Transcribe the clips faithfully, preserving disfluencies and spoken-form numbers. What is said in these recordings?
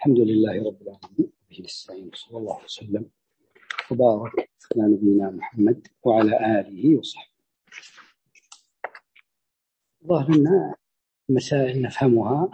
الحمد لله رب العالمين به نستعين صلى الله وسلم وبارك على نبينا محمد وعلى آله وصحبه. ظاهر أن المسائل نفهمها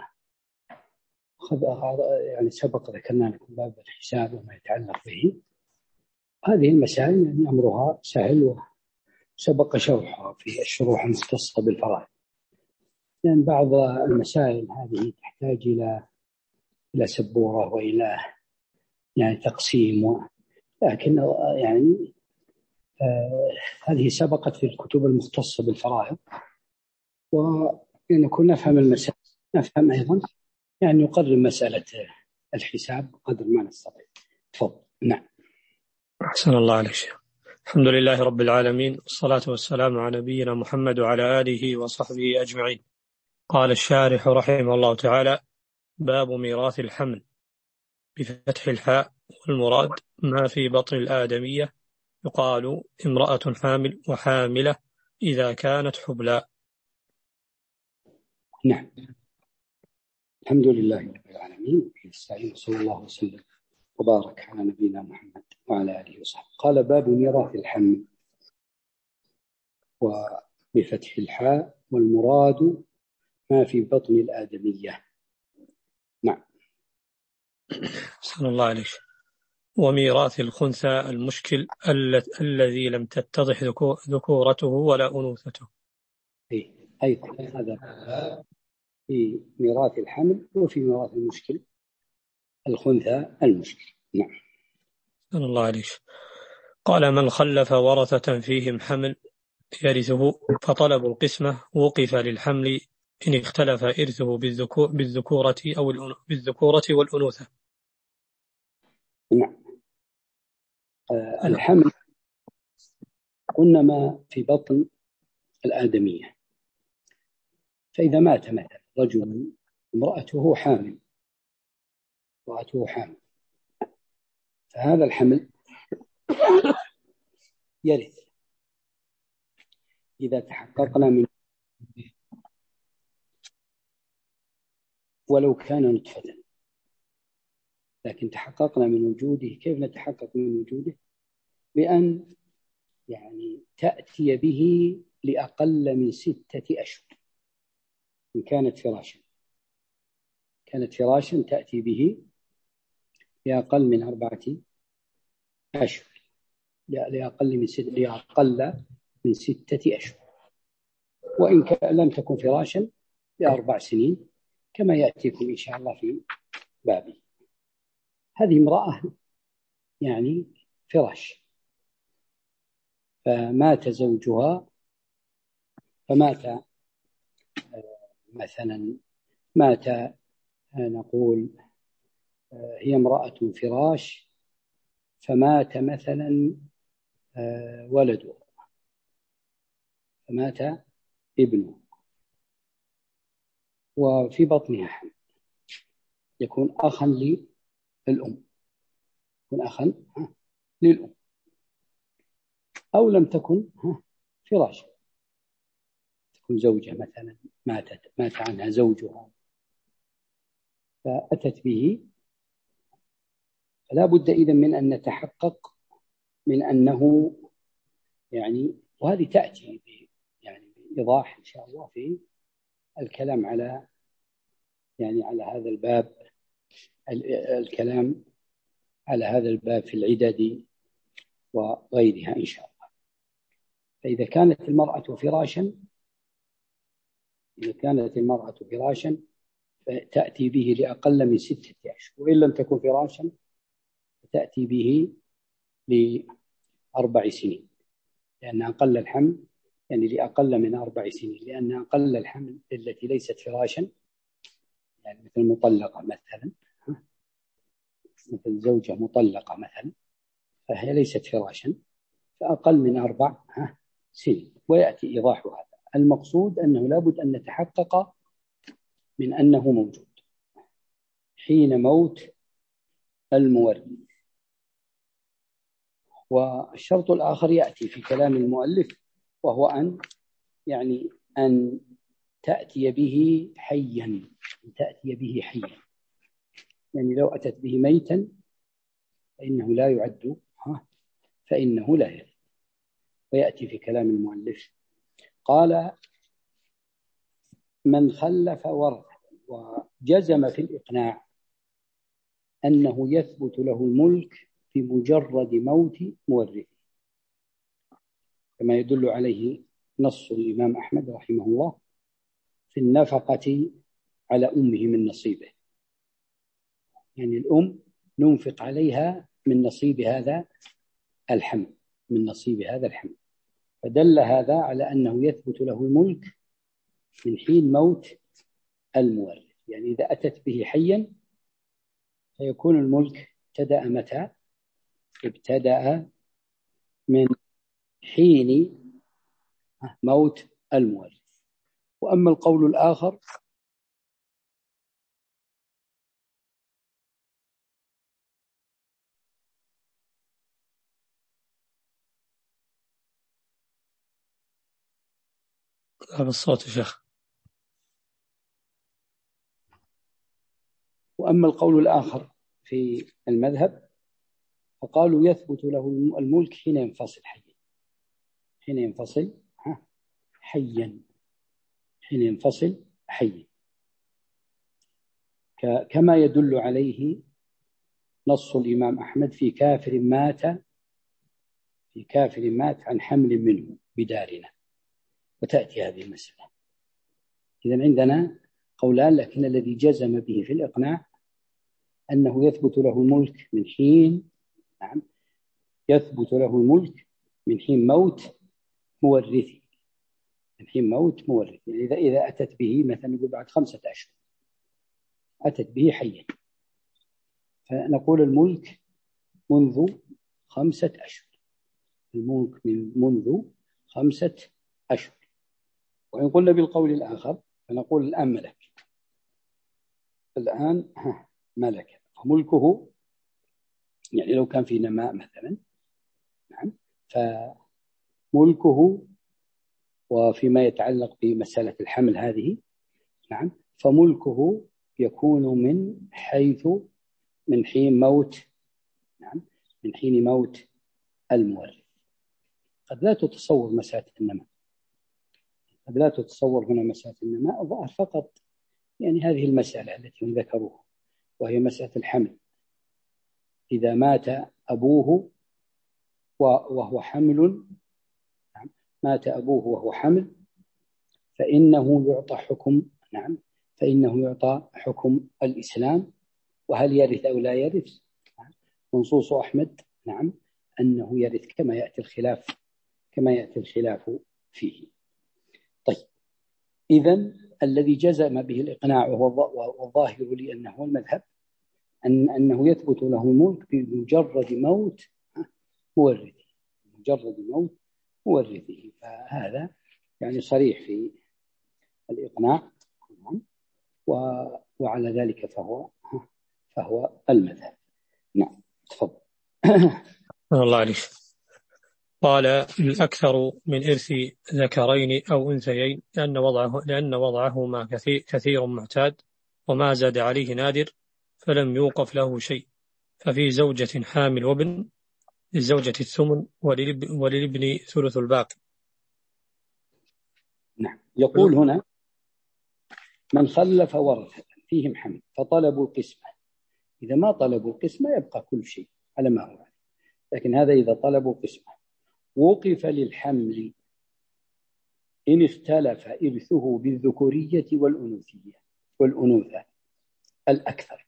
يعني سبق ذكرنا لكم باب الحساب وما يتعلق به. هذه المسائل يعني أمرها سهل وسبق شرحها في الشروح المختصة بالفرائض، لأن يعني بعض المسائل هذه تحتاج إلى إلى سبورة وإلى يعني تقسيم و... لكن يعني آه هذه سبقت في الكتب المختصة بالفرائض، ونكون نفهم المسائل نفهم أيضا يعني نقرر مسألة الحساب قدر ما نستطيع. تفضل. نعم. أحسن الله عليك شيخ. الحمد لله رب العالمين، والصلاة والسلام على نبينا محمد وعلى آله وصحبه أجمعين. قال الشارح رحمه الله تعالى: باب ميراث الحمل بفتح الحاء، والمراد ما في بطن الآدمية، يقال امرأة حامل وحاملة إذا كانت حبلى. نعم. الحمد لله رب العالمين نستعين صلى الله وسلم وبارك على نبينا محمد وعلى آله وصحبه. قال: باب ميراث الحمل، وبفتح الحاء، والمراد ما في بطن الآدمية. نعم. أحسن الله عليك. وميراث الخنثى المشكل الذي لم تتضح ذكورته ولا أنوثته. أي أيضا هذا في ميراث الحمل وفي ميراث المشكل الخنثى المشكل. نعم. أحسن الله عليك. قال: من خلف ورثة فيهم حمل يرثه، فطلب القسمة وقف للحمل إن اختلف إرثه بالذكورة أو بالذكورة والأنوثة. نعم. آه الحمل قلنا ما في بطن الآدمية، فإذا مات مثلا رجل امرأته حامل امرأته حامل فهذا الحمل يرث إذا تحققنا من ولو كان نطفة، لكن تحققنا من وجوده. كيف نتحقق من وجوده؟ بأن يعني تأتي به لأقل من ستة أشهر. إن كانت فراشا كانت فراشا تأتي به لأقل من أربعة أشهر لأقل من ستة لأقل من ستة أشهر، وإن لم تكن فراشا لأربع سنين كما يأتيكم إن شاء الله في بابي. هذه امرأة يعني فراش، فمات زوجها، فمات مثلا مات نقول هي امرأة فراش، فمات مثلا ولده، فمات ابنه وفي بطنها حمل، يكون أخا للأم يكون أخا للأم أو لم تكن فراشا، تكون زوجة مثلا ماتت مات عنها زوجها فأتت به، فلا بد إذن من أن نتحقق من أنه يعني، وهذه تأتي يعني بإيضاح إن شاء الله في الكلام على يعني على هذا الباب، الكلام على هذا الباب في العدد وغيرها إن شاء الله. فإذا كانت المرأة فراشا إذا كانت المرأة فراشا فتأتي به لأقل من ستة أشهر، وإن لم تكن فراشا تأتي به لأربع سنين، لأن أقل الحمل يعني لأقل من أربع سنين، لأن أقل الحمل التي ليست فراشا يعني مثل مطلقة مثلا مثل زوجة مطلقة مثلا، فهي ليست فراشا، فأقل من أربع سنين. ويأتي إيضاح هذا. المقصود أنه لابد أن نتحقق من أنه موجود حين موت المورث. والشرط الآخر يأتي في كلام المؤلف، وهو أن يعني أن تأتي به حيا أن تأتي به حيا يعني لو أتت به ميتا فإنه لا يعد، فإنه لا يرث. ويأتي في كلام المؤلف قال: من خلف ورث وجزم في الإقناع أنه يثبت له الملك بمجرد موت مورثه، كما يدل عليه نص الإمام أحمد رحمه الله في النفقة على أمه من نصيبه، يعني الأم ننفق عليها من نصيب هذا الحمل، من نصيب هذا الحمل، فدل هذا على أنه يثبت له الملك من حين موت المورث. يعني إذا أتت به حيا فيكون الملك ابتدأ متى؟ ابتدأ من حين موت المورث. وأما القول الآخر هذا الصوت يا شيخ. وأما القول الآخر في المذهب فقالوا يثبت له الملك حين ينفصل حيا، حين ينفصل حيا، حين ينفصل حيا، كما يدل عليه نص الإمام أحمد في كافر مات في كافر مات عن حمل منه بدارنا، وتأتي هذه المسألة. إذن عندنا قولان، لكن الذي جزم به في الإقناع أنه يثبت له الملك من حين نعم يثبت له الملك من حين موت مورثه، من حين موت مورثه. يعني إذا إذا أتت به مثلا يقول بعد خمسة أشهر أتت به حيا، فنقول الملك منذ خمسة أشهر، الملك من منذ خمسة أشهر. وإن قلنا بالقول الآخر فنقول الآن ملك، الآن ملك، فملكه يعني لو كان في نماء مثلا نعم فملكه، وفيما يتعلق بمسألة الحمل هذه نعم فملكه يكون من حيث من حين موت نعم من حين موت المورث. قد لا تتصور مسألة النماء، قد لا تتصور هنا مسألة النماء، الظاهر فقط يعني هذه المسألة التي هم ذكروها وهي مسألة الحمل. إذا مات أبوه وهو حمل نعم مات أبوه وهو حمل فإنه يعطى حكم نعم فإنه يعطى حكم الإسلام. وهل يرث أو لا يرث؟ منصوص أحمد نعم أنه يرث، كما يأتي الخلاف كما يأتي الخلاف فيه. طيب، إذن الذي جزم به الإقناع وهو الظاهر لي أنه المذهب أن أنه يثبت له الملك بمجرد موت مورثه، مجرد موت مورثه، فهذا يعني صريح في الإقناع وعلى ذلك فهو فهو المذهب. نعم تفضل. الله عليك. قال: الأكثر من إرث ذكرين أو أنثيين لأن وضعه لأن وضعهما كثير, كثير معتاد، وما زاد عليه نادر، فلم يوقف له شيء. ففي زوجة حامل وابن للزوجة الثمن وللابن ثلث الباقي. نعم. يقول هنا: من خلف ورثة فيهم حمل فطلبوا القسمة، إذا ما طلبوا القسمة يبقى كل شيء على ما هو، لكن هذا إذا طلبوا القسمة وقف للحمل إن اختلف إرثه بالذكورية والأنوثية والأنوثة الأكثر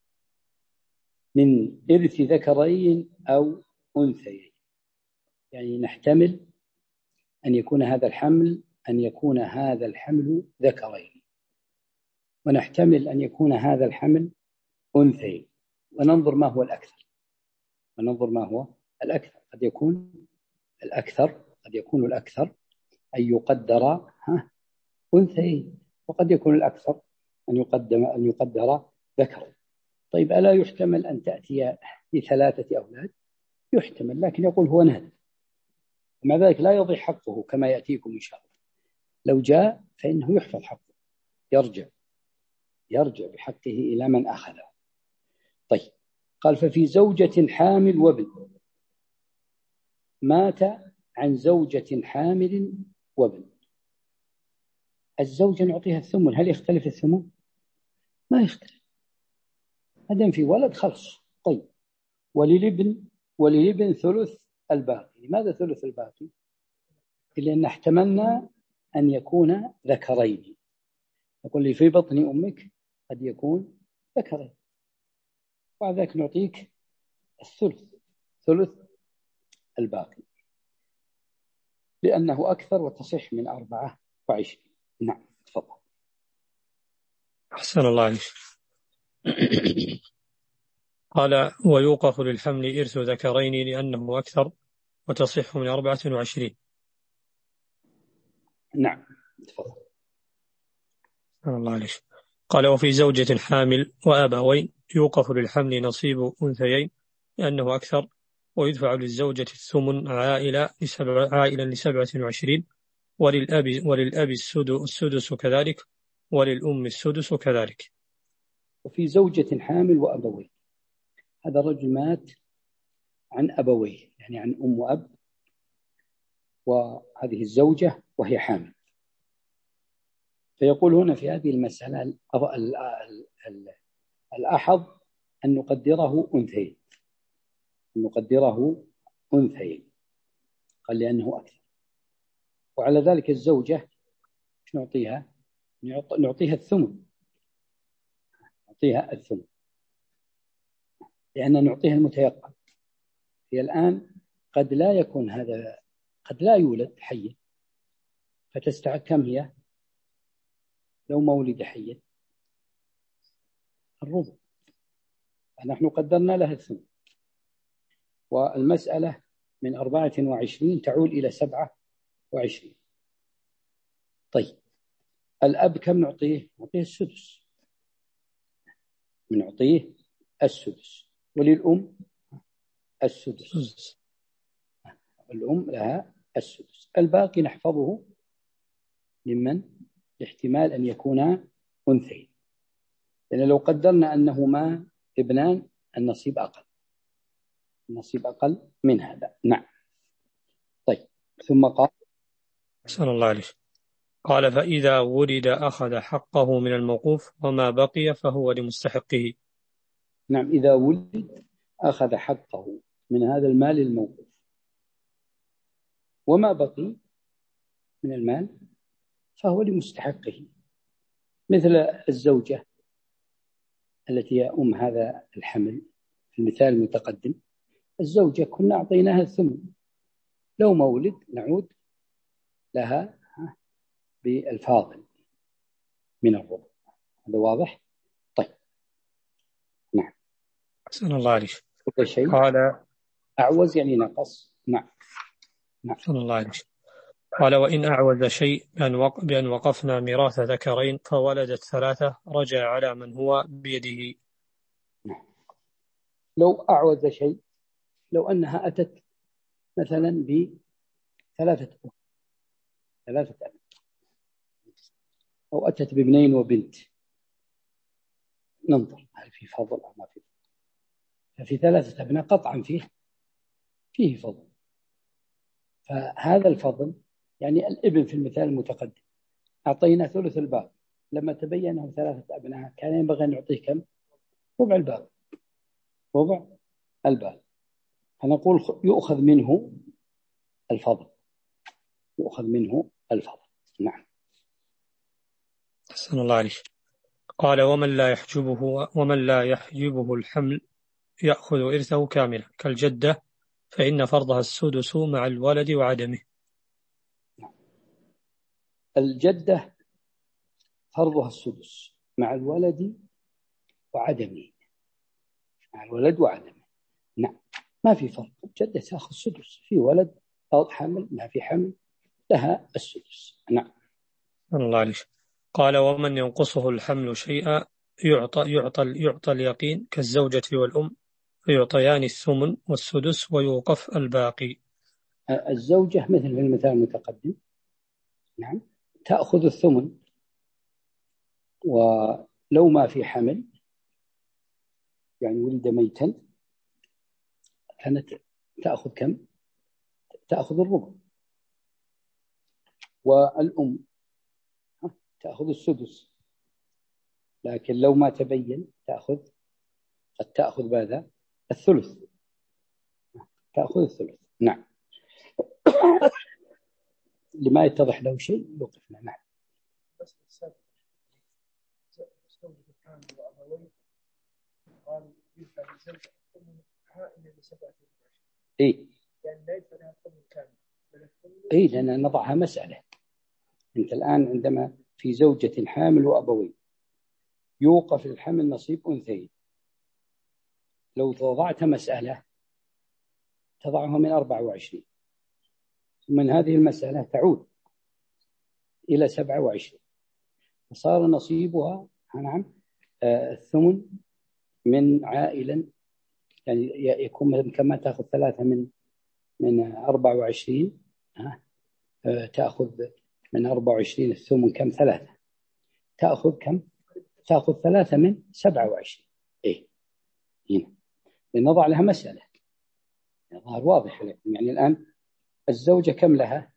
من إرث ذكرين أو أنثيين. يعني نحتمل أن يكون هذا الحمل أن يكون هذا الحمل ذكرين، ونحتمل أن يكون هذا الحمل أنثيين، وننظر ما هو الأكثر وننظر ما هو الأكثر. قد يكون الأكثر قد يكون الأكثر أن يقدر أنثيين، وقد يكون الأكثر أن يقدم أن يقدر ذكر. طيب، ألا يحتمل أن تأتي بثلاثة أولاد؟ يحتمل، لكن يقول هو نادر، ومع ذلك لا يضيع حقه كما يأتيكم إن شاء الله. لو جاء فإنه يحفظ حقه، يرجع يرجع بحقه إلى من أخذه. طيب قال ففي زوجة حامل وابن، مات عن زوجة حامل وابن، الزوجة نعطيها الثمن، هل يختلف الثمن؟ ما يختلف، ما دام في ولد خلص. طيب وللابن وللابن ثلث الباقي. لماذا ثلث الباقي؟ لأن احتملنا أن يكون ذكرين، يقول لي في بطن أمك قد يكون ذكرين، وبعد ذلك نعطيك الثلث، ثلث الباقي، لأنه أكثر وتصح من أربعة وعشرين. نعم تفضل. أحسن الله عليك. قال ويوقف للحمل إرث ذكرين لأنه أكثر وتصح من أربعة وعشرين. نعم تفضل. أحسن الله عليك. قال وفي زوجة حامل وأبوين يوقف للحمل نصيب أنثيين لأنه أكثر، ويدفع للزوجة الثمن عائلة لسبع عائلا لسبعة وعشرين، وللأب وللأب السدس كذلك، وللأم السدس كذلك. وفي زوجة حامل وأبوين، هذا الرجل مات عن أبويه، يعني عن أم وأب، وهذه الزوجة وهي حامل. فيقول هنا في هذه المسألة الأحظ أن نقدره أنثيين، أن نقدره أنثيين، قال لأنه أكثر. وعلى ذلك الزوجة نعطيها نعطيها الثمن، نعطيها الثمن لأن نعطيها المتيقن. هي الآن قد لا يكون هذا، قد لا يولد حيا، فتستحق كم هي لو ما ولد حيا؟ الربع، نحن قدرنا لها الثمن، والمسألة من أربعة وعشرين تعول إلى سبعة وعشرين. طيب الأب كم نعطيه؟ نعطيه السدس، نعطيه السدس، وللأم السدس، الأم لها السدس. الباقي نحفظه لمن؟ لاحتمال أن يكون أنثيين، لأن لو قدرنا أنهما ابنان النصيب أقل، النصيب أقل من هذا. نعم. طيب ثم قال أحسن الله عليك. قال فإذا ولد أخذ حقه من الموقوف وما بقي فهو لمستحقه. نعم، إذا ولد أخذ حقه من هذا المال الموقوف، وما بقي من المال فهو لمستحقه. مثل الزوجة التي هي أم هذا الحمل في المثال المتقدم، الزوجة كنا أعطيناها الثمن، لو ما ولد نعود لها بالفاضل من الربع. هذا واضح؟ طيب نعم. أحسن الله عليك. شيء قال أعوز يعني نقص. نعم نعم. أحسن الله عليك. قال وإن أعوز شيء بأن وقفنا ميراث ذكرين فولدت ثلاثة رجع على من هو بيده. نعم. لو أعوز شيء، لو أنها أتت مثلا بثلاثة ثلاثة أبناء، أو أتت بابنين وبنت، ننظر هل في فضل أو ما في فضل. ففي ثلاثة أبناء قطعا فيه فيه فضل، فهذا الفضل يعني الابن في المثال المتقدم أعطينا ثلث الباقي، لما تبين أنه ثلاثة أبناء كان ينبغي أن نعطيه كم؟ ربع الباقي، ربع الباقي. فنقول يؤخذ منه الفضل، يؤخذ منه الفضل. نعم. أحسن الله عليك. قال ومن لا يحجبه ومن لا يحجبه الحمل يأخذ إرثه كاملا كالجدة، فإن فرضها السدس مع الولد وعدمه. الجدة فرضها السدس مع الولد وعدمه، مع الولد وعدمه. نعم، ما في فرق، الجدة تأخذ السدس، في ولد أو حمل، ما في حمل لها السدس. نعم. الله عليك. قال ومن ينقصه الحمل شيئا يعطى يعطى يعطى اليقين كالزوجة والأم، فيعطيان الثمن والسدس ويوقف الباقي. الزوجة مثل في المثال المتقدم، نعم، تأخذ الثمن، ولو ما في حمل يعني ولد ميتا كانت تأخذ كم؟ تأخذ الربع. والأم تأخذ السدس، لكن لو ما تبين تأخذ قد تأخذ ماذا؟ الثلث، تأخذ الثلث. نعم. لما يتضح له شيء يوقفنا. نعم. إيه إيه لأن نضعها مسألة. أنت الآن عندما في زوجة حامل وأبوين يوقف الحمل نصيب أنثيين، لو وضعت مسألة تضعها من أربعة وعشرين، ومن هذه المسألة تعود إلى سبعة وعشرين، فصار نصيبها نعم آه الثمن من عائلا، يعني يكون كما تأخذ ثلاثة من من أربعة وعشرين، آه تأخذ من أربعة وعشرين الثمن كم؟ ثلاثة. تأخذ كم؟ تأخذ ثلاثة من سبعة وعشرين. إيه هنا لنضع لها مسألة ظهر واضح لكم. يعني الآن الزوجة كم لها؟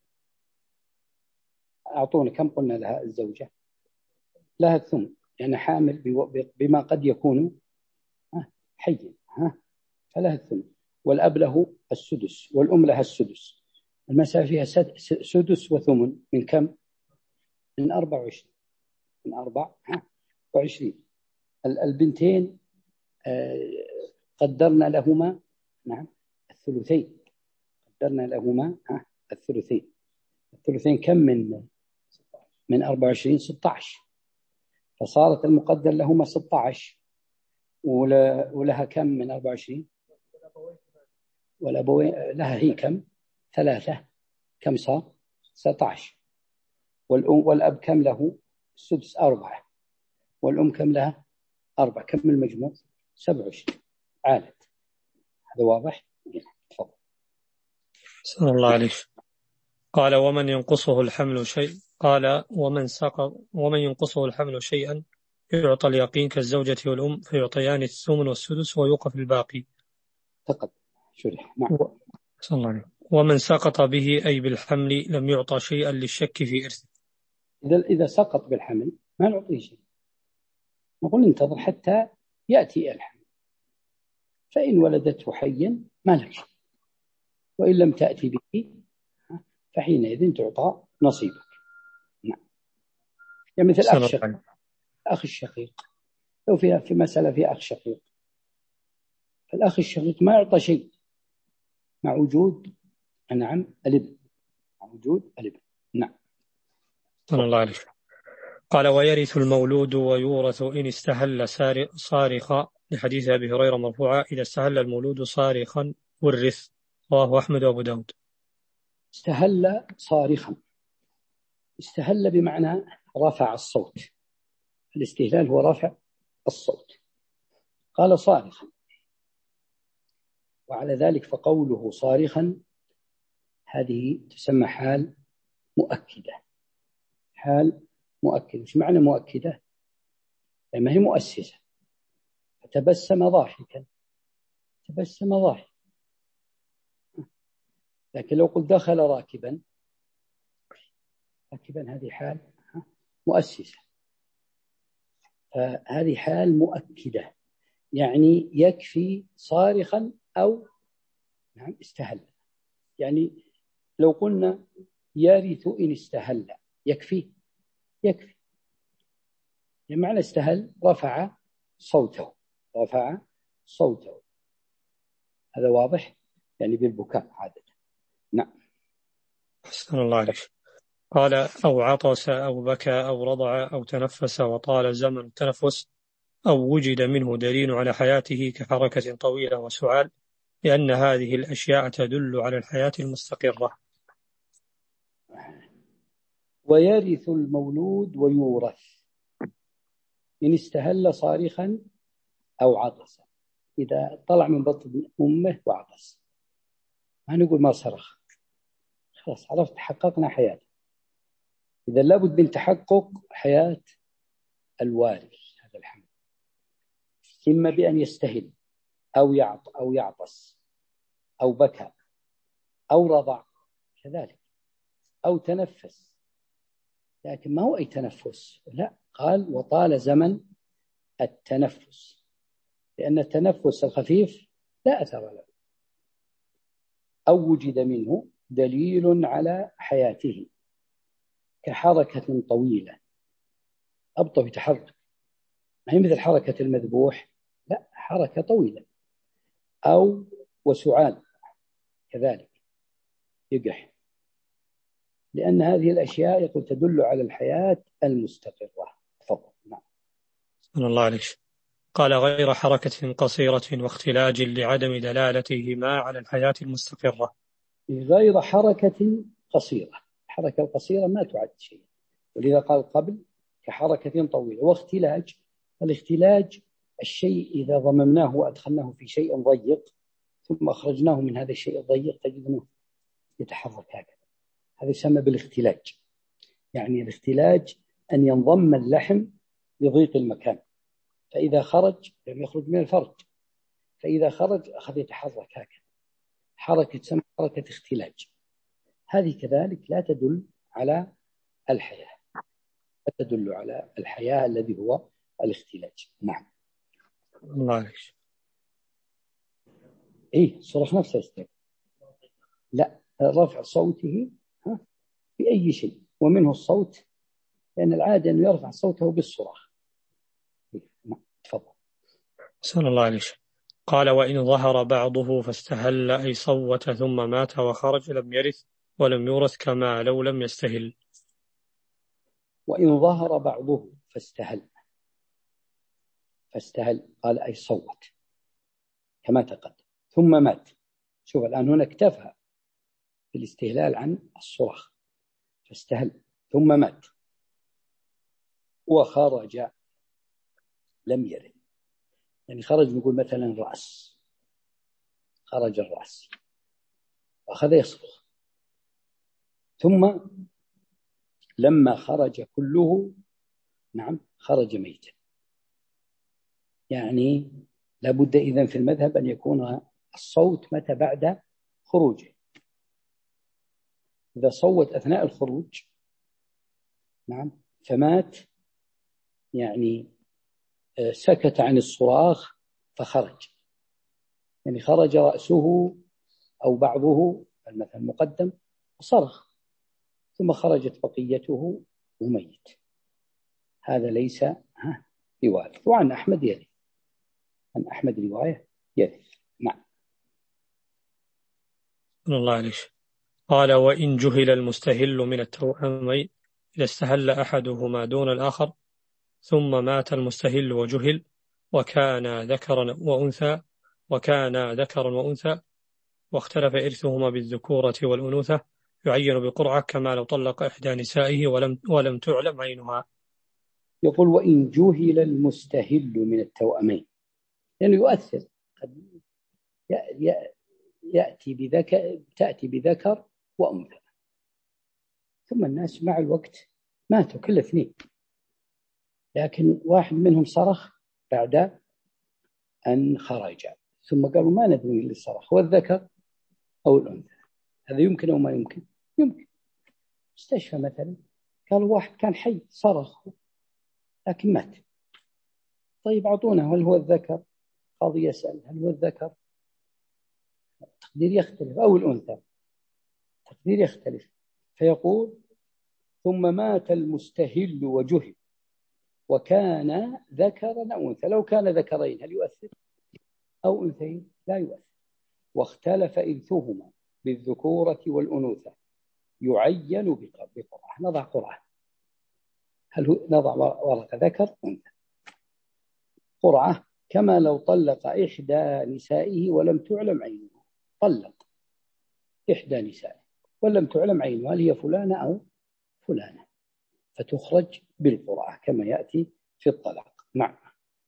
أعطونا كم قلنا لها الزوجة؟ لها الثمن، يعني حامل بما قد يكون حيا، ها فلها الثمن. والأب له السدس والأم لها السدس. المسألة فيها سدس وثمن من كم؟ من أربعة وعشرين، من أربعة وعشرين. البنتين قدرنا لهما نعم الثلثين، قدرنا لهما الثلثين. الثلثين كم من من أربعة وعشرين؟ ستة عشر. فصارت المقدر لهما ستة عشر، ولها كم من أربعة وعشرين؟ والأبوين لها هي كم؟ ثلاثة. كم صار؟ ستة عشر. والأم والأب كم له؟ السدس أربعة. والأم كم لها؟ أربعة. كم المجموع؟ سبعة وعشرين. عالت. هذا واضح؟ تفضل. صلى الله عليه. قال ومن ينقصه الحمل شيء، قال ومن سقط ومن ينقصه الحمل شيئا يعطى اليقين كالزوجة والأم فيعطيان الثمن والسدس ويوقف الباقي. فقط شرح. نعم. و... صلى الله عليه. ومن سقط به أي بالحمل لم يعطى شيئا للشك في إرثه. إذا إذا سقط بالحمل ما نعطيه شيء، نقول انتظر حتى يأتي الحمل، فإن ولدته حيا ما لك شيء، وإن لم تأتي به فحينئذ تعطى نصيبك. نعم. يعني مثل أخ شقيق، أخ الشقيق لو فيها في مسألة في أخ شقيق، فالأخ الشقيق ما يعطى شيء مع وجود نعم الابن، مع وجود الابن. نعم. صلى الله عليه. قال ويرث المولود ويورث إن استهل صارخا، لحديث أبي هريرة مرفوعا إذا استهل المولود صارخا ورث، رواه أحمد وأبو داود. استهل صارخا، استهل بمعنى رفع الصوت، الاستهلال هو رفع الصوت. قال صارخا، وعلى ذلك فقوله صارخا هذه تسمى حال مؤكدة. حال مؤكدة. إيش معنى مؤكدة؟ لما هي مؤسسة. فتبسم ضاحكا، تبسم ضاحكا. لكن لو قلت دخل راكبا، راكبا هذه حال مؤسسة، فهذه حال مؤكدة، يعني يكفي صارخا أو نعم استهل. يعني لو قلنا يرث إن استهل يكفي، يكفي. يعني معنى استهل رفع صوته، رفع صوته. هذا واضح، يعني بالبكاء عادة. نعم. أحسن الله عليك. قال أو عطس أو بكى أو رضع أو تنفس وطال زمن التنفس أو وجد منه دليل على حياته كحركة طويلة وسعال، لأن هذه الأشياء تدل على الحياة المستقرة. ويرث المولود ويورث إن استهل صارخا أو عطس. إذا طلع من بطن أمه وعطس ما نقول ما صرخ، خلاص عرفت حققنا حياته. إذا لابد من تحقق حياة الوارث هذا الحمل، إما بأن يستهل أو يعط أو يعطس أو بكى أو رضع كذلك، أو تنفس، لكن ما هو أي تنفس، لا، قال وطال زمن التنفس، لأن التنفس الخفيف لا أثر له. أو وجد منه دليل على حياته كحركة طويلة، أبطأ يتحرك، ما هي مثل حركة المذبوح، لا، حركة طويلة. أو وسعال كذلك يقح، لأن هذه الأشياء يقول تدل على الحياة المستقرة. تفضل. نعم. صلى الله عليه وسلم. قال غير حركة قصيرة واختلاج لعدم دلالتهما على الحياة المستقرة. غير حركة قصيرة، الحركة القصيرة ما تعد شيء، ولذا قال قبل كحركة طويلة. واختلاج، الاختلاج الشيء إذا ضممناه وأدخلناه في شيء ضيق ثم أخرجناه من هذا الشيء الضيق تجدنه يتحرك هكذا، هذا يسمى بالاختلاج. يعني الاختلاج أن ينضم اللحم لضيق المكان، فإذا خرج لم يخرج من الفرج، فإذا خرج أخذ يتحرك هكذا، حركة تسمى حركة اختلاج. هذه كذلك لا تدل على الحياة، لا تدل على الحياة الذي هو الاختلاج. نعم. الله عليك. إيه، صرخ نفسه يستيقظ، لا، رفع صوته ها بأي شيء، ومنه الصوت، لأن العادة أنه يرفع صوته بالصراخ. نعم. تفضل. صلى الله عليه وسلم. قال وإن ظهر بعضه فاستهل أي صوت ثم مات وخرج لم يرث ولم يورث كما لو لم يستهل. وإن ظهر بعضه فاستهل، فاستهل قال أي صوت كما تقدم ثم مات. شوف الآن هنا اكتفى بالاستهلال عن الصراخ، فاستهل ثم مات وخرج لم يرث. يعني خرج نقول مثلا الرأس، خرج الرأس وأخذ يصرخ، ثم لما خرج كله نعم خرج ميتا. يعني لابد إذن في المذهب أن يكون الصوت متى بعد خروجه. إذا صوت أثناء الخروج نعم فمات، يعني سكت عن الصراخ فخرج، يعني خرج رأسه أو بعضه المثل مقدم وصرخ ثم خرجت بقيته وميت، هذا ليس ها بوارث. وعن أحمد يرث، عن أحمد رواية يرث. نعم. الله عليه. قال وإن جهل المستهل من التوأمين إذا استهل أحدهما دون الآخر ثم مات المستهل وجهل وكان ذكرا وأنثى وكان ذكرا وأنثى واختلف إرثهما بالذكورة والأنوثة يعين بقرعة كما لو طلق إحدى نسائه ولم, ولم تعلم عينها. يقول وإن جهل المستهل من التوأمين، لأنه يعني يؤثر، قد يأتي بذكر تأتي بذكر وأنثى، ثم الناس مع الوقت ماتوا كل اثنين، لكن واحد منهم صرخ بعد أن خرج، ثم قالوا ما ندري اللي صرخ، هو الذكر أو الأنثى. هذا يمكن أو ما يمكن؟ يمكن. مستشفى مثلا قالوا واحد كان حي صرخ لكن مات، طيب أعطونا هل هو الذكر؟ قاضي يسأل هل هو الذكر؟ التقدير يختلف، أو الأنثى، التقدير يختلف، فيقول ثم مات المستهل وجهل وكان ذكرا أو أنثى. لو كان ذكرين هل يؤثر؟ أو أنثيين لا يؤثر. واختلف إرثهما بالذكورة والأنوثة يعين بقرعة. نضع قرعة، هل هو نضع ورقة ذكر أنثى، قرعة كما لو طلق إحدى نسائه ولم تعلم عينها. طلق إحدى نسائه ولم تعلم عينها هل هي فلانة أو فلانة، فتخرج بالقرعة كما يأتي في الطلاق. نعم.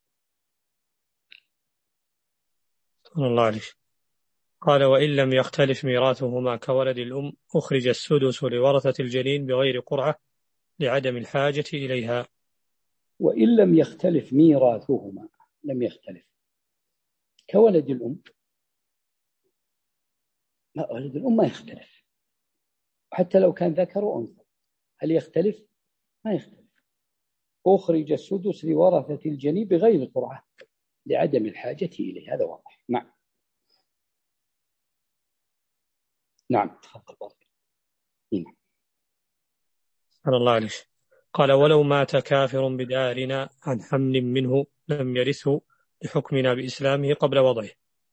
الله عليه. قال وإن لم يختلف ميراثهما كولد الأم أخرج السدس لورثة الجنين بغير قرعة لعدم الحاجة إليها. وإن لم يختلف ميراثهما، لم يختلف كولد الأم. ما ولد الأم ما يختلف، حتى لو كان ذكر وأنثى. هل يختلف؟ ما يختلف. أخرج السدس لورثة الجني بغير قرعة لعدم الحاجة إليه. هذا واضح. نعم نعم تفضل بارك. نعم. سبحان الله عليك. قال: ولو مات كافر بدارنا عن حمل منه لم يرثه لحكمنا بإسلامه قبل وضعه.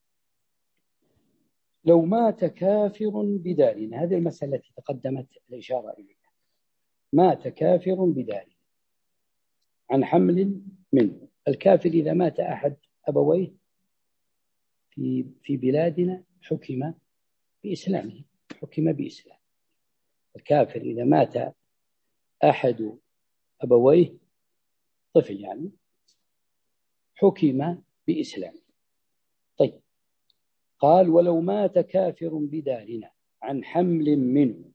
لو مات كافر بدارنا، هذه المسألة التي تقدمت الإشارة إليها. مات كافر بدارنا عن حمل منه. الكافر إذا مات أحد أبويه في في بلادنا حكم بإسلامه، حكم بإسلام. الكافر إذا مات أحد أبويه، طفل يعني، حكم بإسلامه. طيب، قال: ولو مات كافر بدارنا عن حمل منه،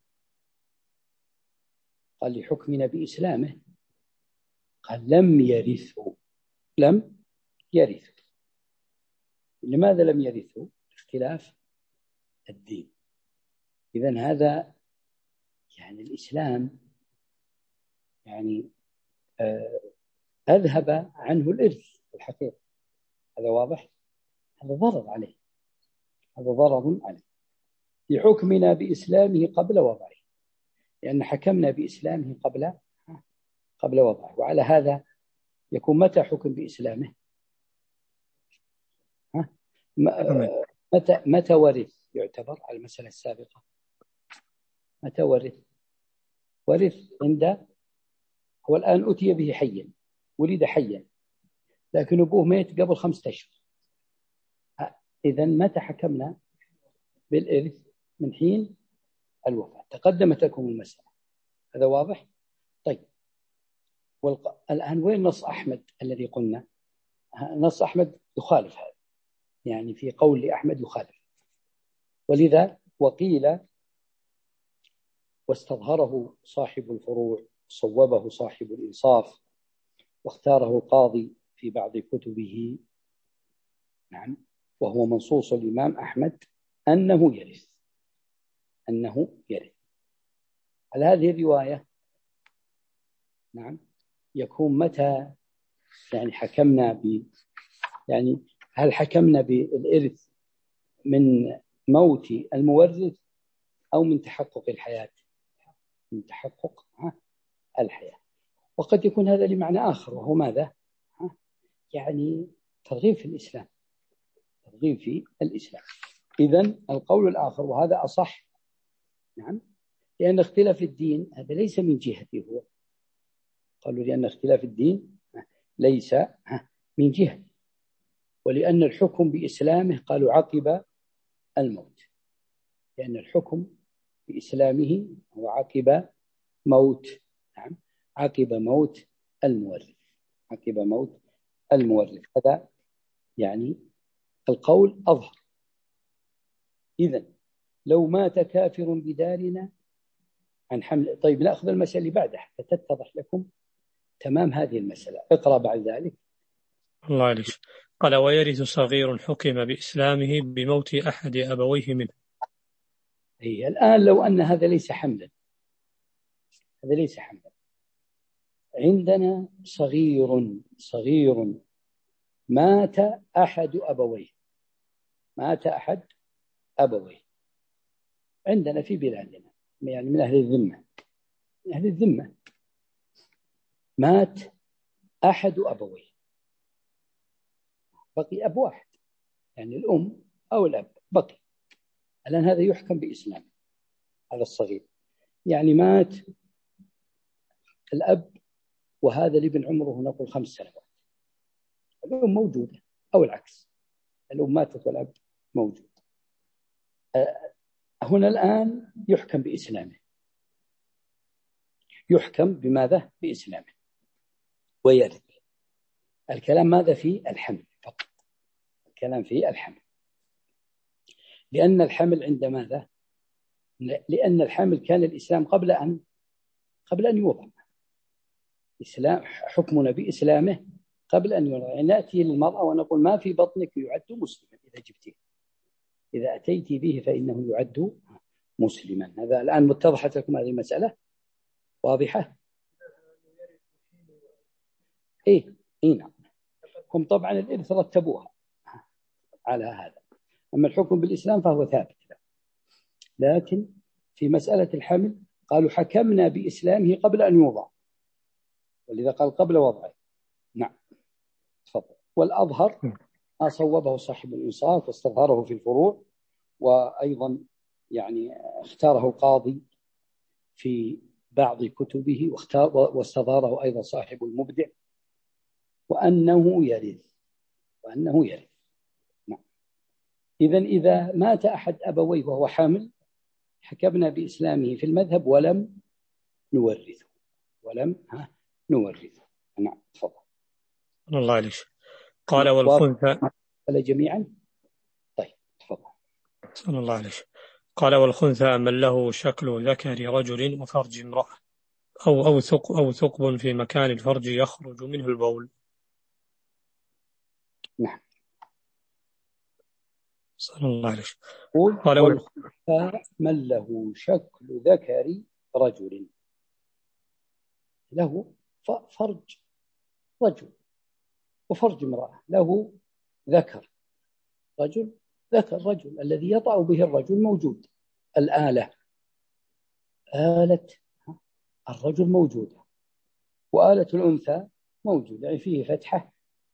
قال لحكمنا بإسلامه، قال لم يرثه. لم يرثه. لماذا لم يرثه؟ اختلاف الدين. إذن هذا يعني الإسلام يعني آه أذهب عنه الإرث الحقيقي. هذا واضح. هذا ضرر عليه، هذا ضرر عليه لحكمنا بإسلامه قبل وضعه، لأن حكمنا بإسلامه قبل قبل وضعه. وعلى هذا يكون متى حكم بإسلامه؟ ها؟ متى متى ورث يعتبر على المسألة السابقة؟ متى ورث؟ ورث عند هو الآن أتي به حيا، ولد حيا، لكن أبوه ميت قبل خمسة أشهر. إذن متى حكمنا بالإرث؟ من حين الوفاة. تقدمت لكم المسألة. هذا واضح؟ طيب، والق... الآن وين نص أحمد الذي قلنا؟ نص أحمد يخالف هذا، يعني في قول أحمد يخالف. ولذا وقيل واستظهره صاحب الفروع، صوبه صاحب الإنصاف، واختاره القاضي في بعض كتبه، نعم، وهو منصوص الإمام أحمد أنه يرث، أنه يرث. على هذه الرواية، نعم، يكون متى يعني حكمنا ب يعني هل حكمنا بالإرث من موت المورث أو من تحقق الحياة؟ من تحقق الحياة. وقد يكون هذا لمعنى آخر، وهو ماذا؟ يعني ترغيب في الإسلام، ترغيب في الإسلام. إذن القول الآخر وهذا أصح، نعم، لأن اختلاف الدين هذا ليس من جهته هو. قالوا لأن اختلاف الدين ليس من جهته، ولأن الحكم بإسلامه قالوا عقب الموت، لأن الحكم بإسلامه هو عقب موت، نعم، عقب موت المورث، عقب موت المورث. هذا يعني القول أظهر. إذن لو مات كافر بدارنا عن حمل. طيب، نأخذ المسألة اللي بعدها حتى تتضح لكم تمام هذه المسألة. اقرأ بعد ذلك. الله عليك. قال: ويرث صغير حكم بإسلامه بموت أحد أبويه منه. هي الآن لو أن هذا ليس حملا، هذا ليس حملا، عندنا صغير صغير مات أحد أبويه، مات أحد أبويه عندنا في بلادنا، يعني من أهل الذمة، من أهل الذمة، مات أحد أبويه، بقي أب واحد، يعني الأم أو الأب بقي. الآن هذا يحكم بإسلام هذا الصغير، يعني مات الأب وهذا الابن عمره نقول خمس سنوات، الأم موجودة، أو العكس، الأم ماتت والأب موجود. هنا الآن يحكم بإسلامه، يحكم بماذا؟ بإسلامه ويرث. الكلام ماذا؟ في الحمل فقط، الكلام في الحمل، لأن الحمل عند ماذا؟ لأن الحمل كان الإسلام قبل أن قبل أن يوضع. إسلام حكمنا بإسلامه قبل أن يرى. يعني نأتي للمرأة ونقول ما في بطنك يعد مسلما إذا جبتيه، إذا أتيت به فإنه يعد مسلما. هذا الآن متضحت لكم هذه المسألة واضحة؟ إيه إيه نعم. هم طبعا الإرث رتبوها على هذا، أما الحكم بالإسلام فهو ثابت. لكن في مسألة الحمل قالوا حكمنا بإسلامه قبل أن يوضع، ولذا قال قبل وضعه. نعم تفضل. والأظهر ما صوبه صاحب الإنصاف واستظهره في الفروع، وأيضا يعني اختاره القاضي في بعض كتبه واختار واستظهره أيضا صاحب المبدع، وأنه يرث وأنه يرث. نعم. إذن إذا مات أحد أبويه وهو حامل حكمنا بإسلامه في المذهب ولم نورثه ولم ها نورثه. نعم تفضل. الله عليك. قال والخنثى جميعا. طيب تفضل. صلى الله عليه. قال والخنثى من له شكل ذكر رجل وفرج امرأة أو أو ثقب أو ثقب في مكان الفرج يخرج منه البول. نعم. صلى الله عليه. قال والخنثى من له شكل ذكر رجل، له فرج رجل وفرج امرأة، له ذكر رجل ذكر رجل الذي يطأ به الرجل موجود، الآلة آلة الرجل موجودة، وآلة الأنثى موجودة، يعني فيه فتحة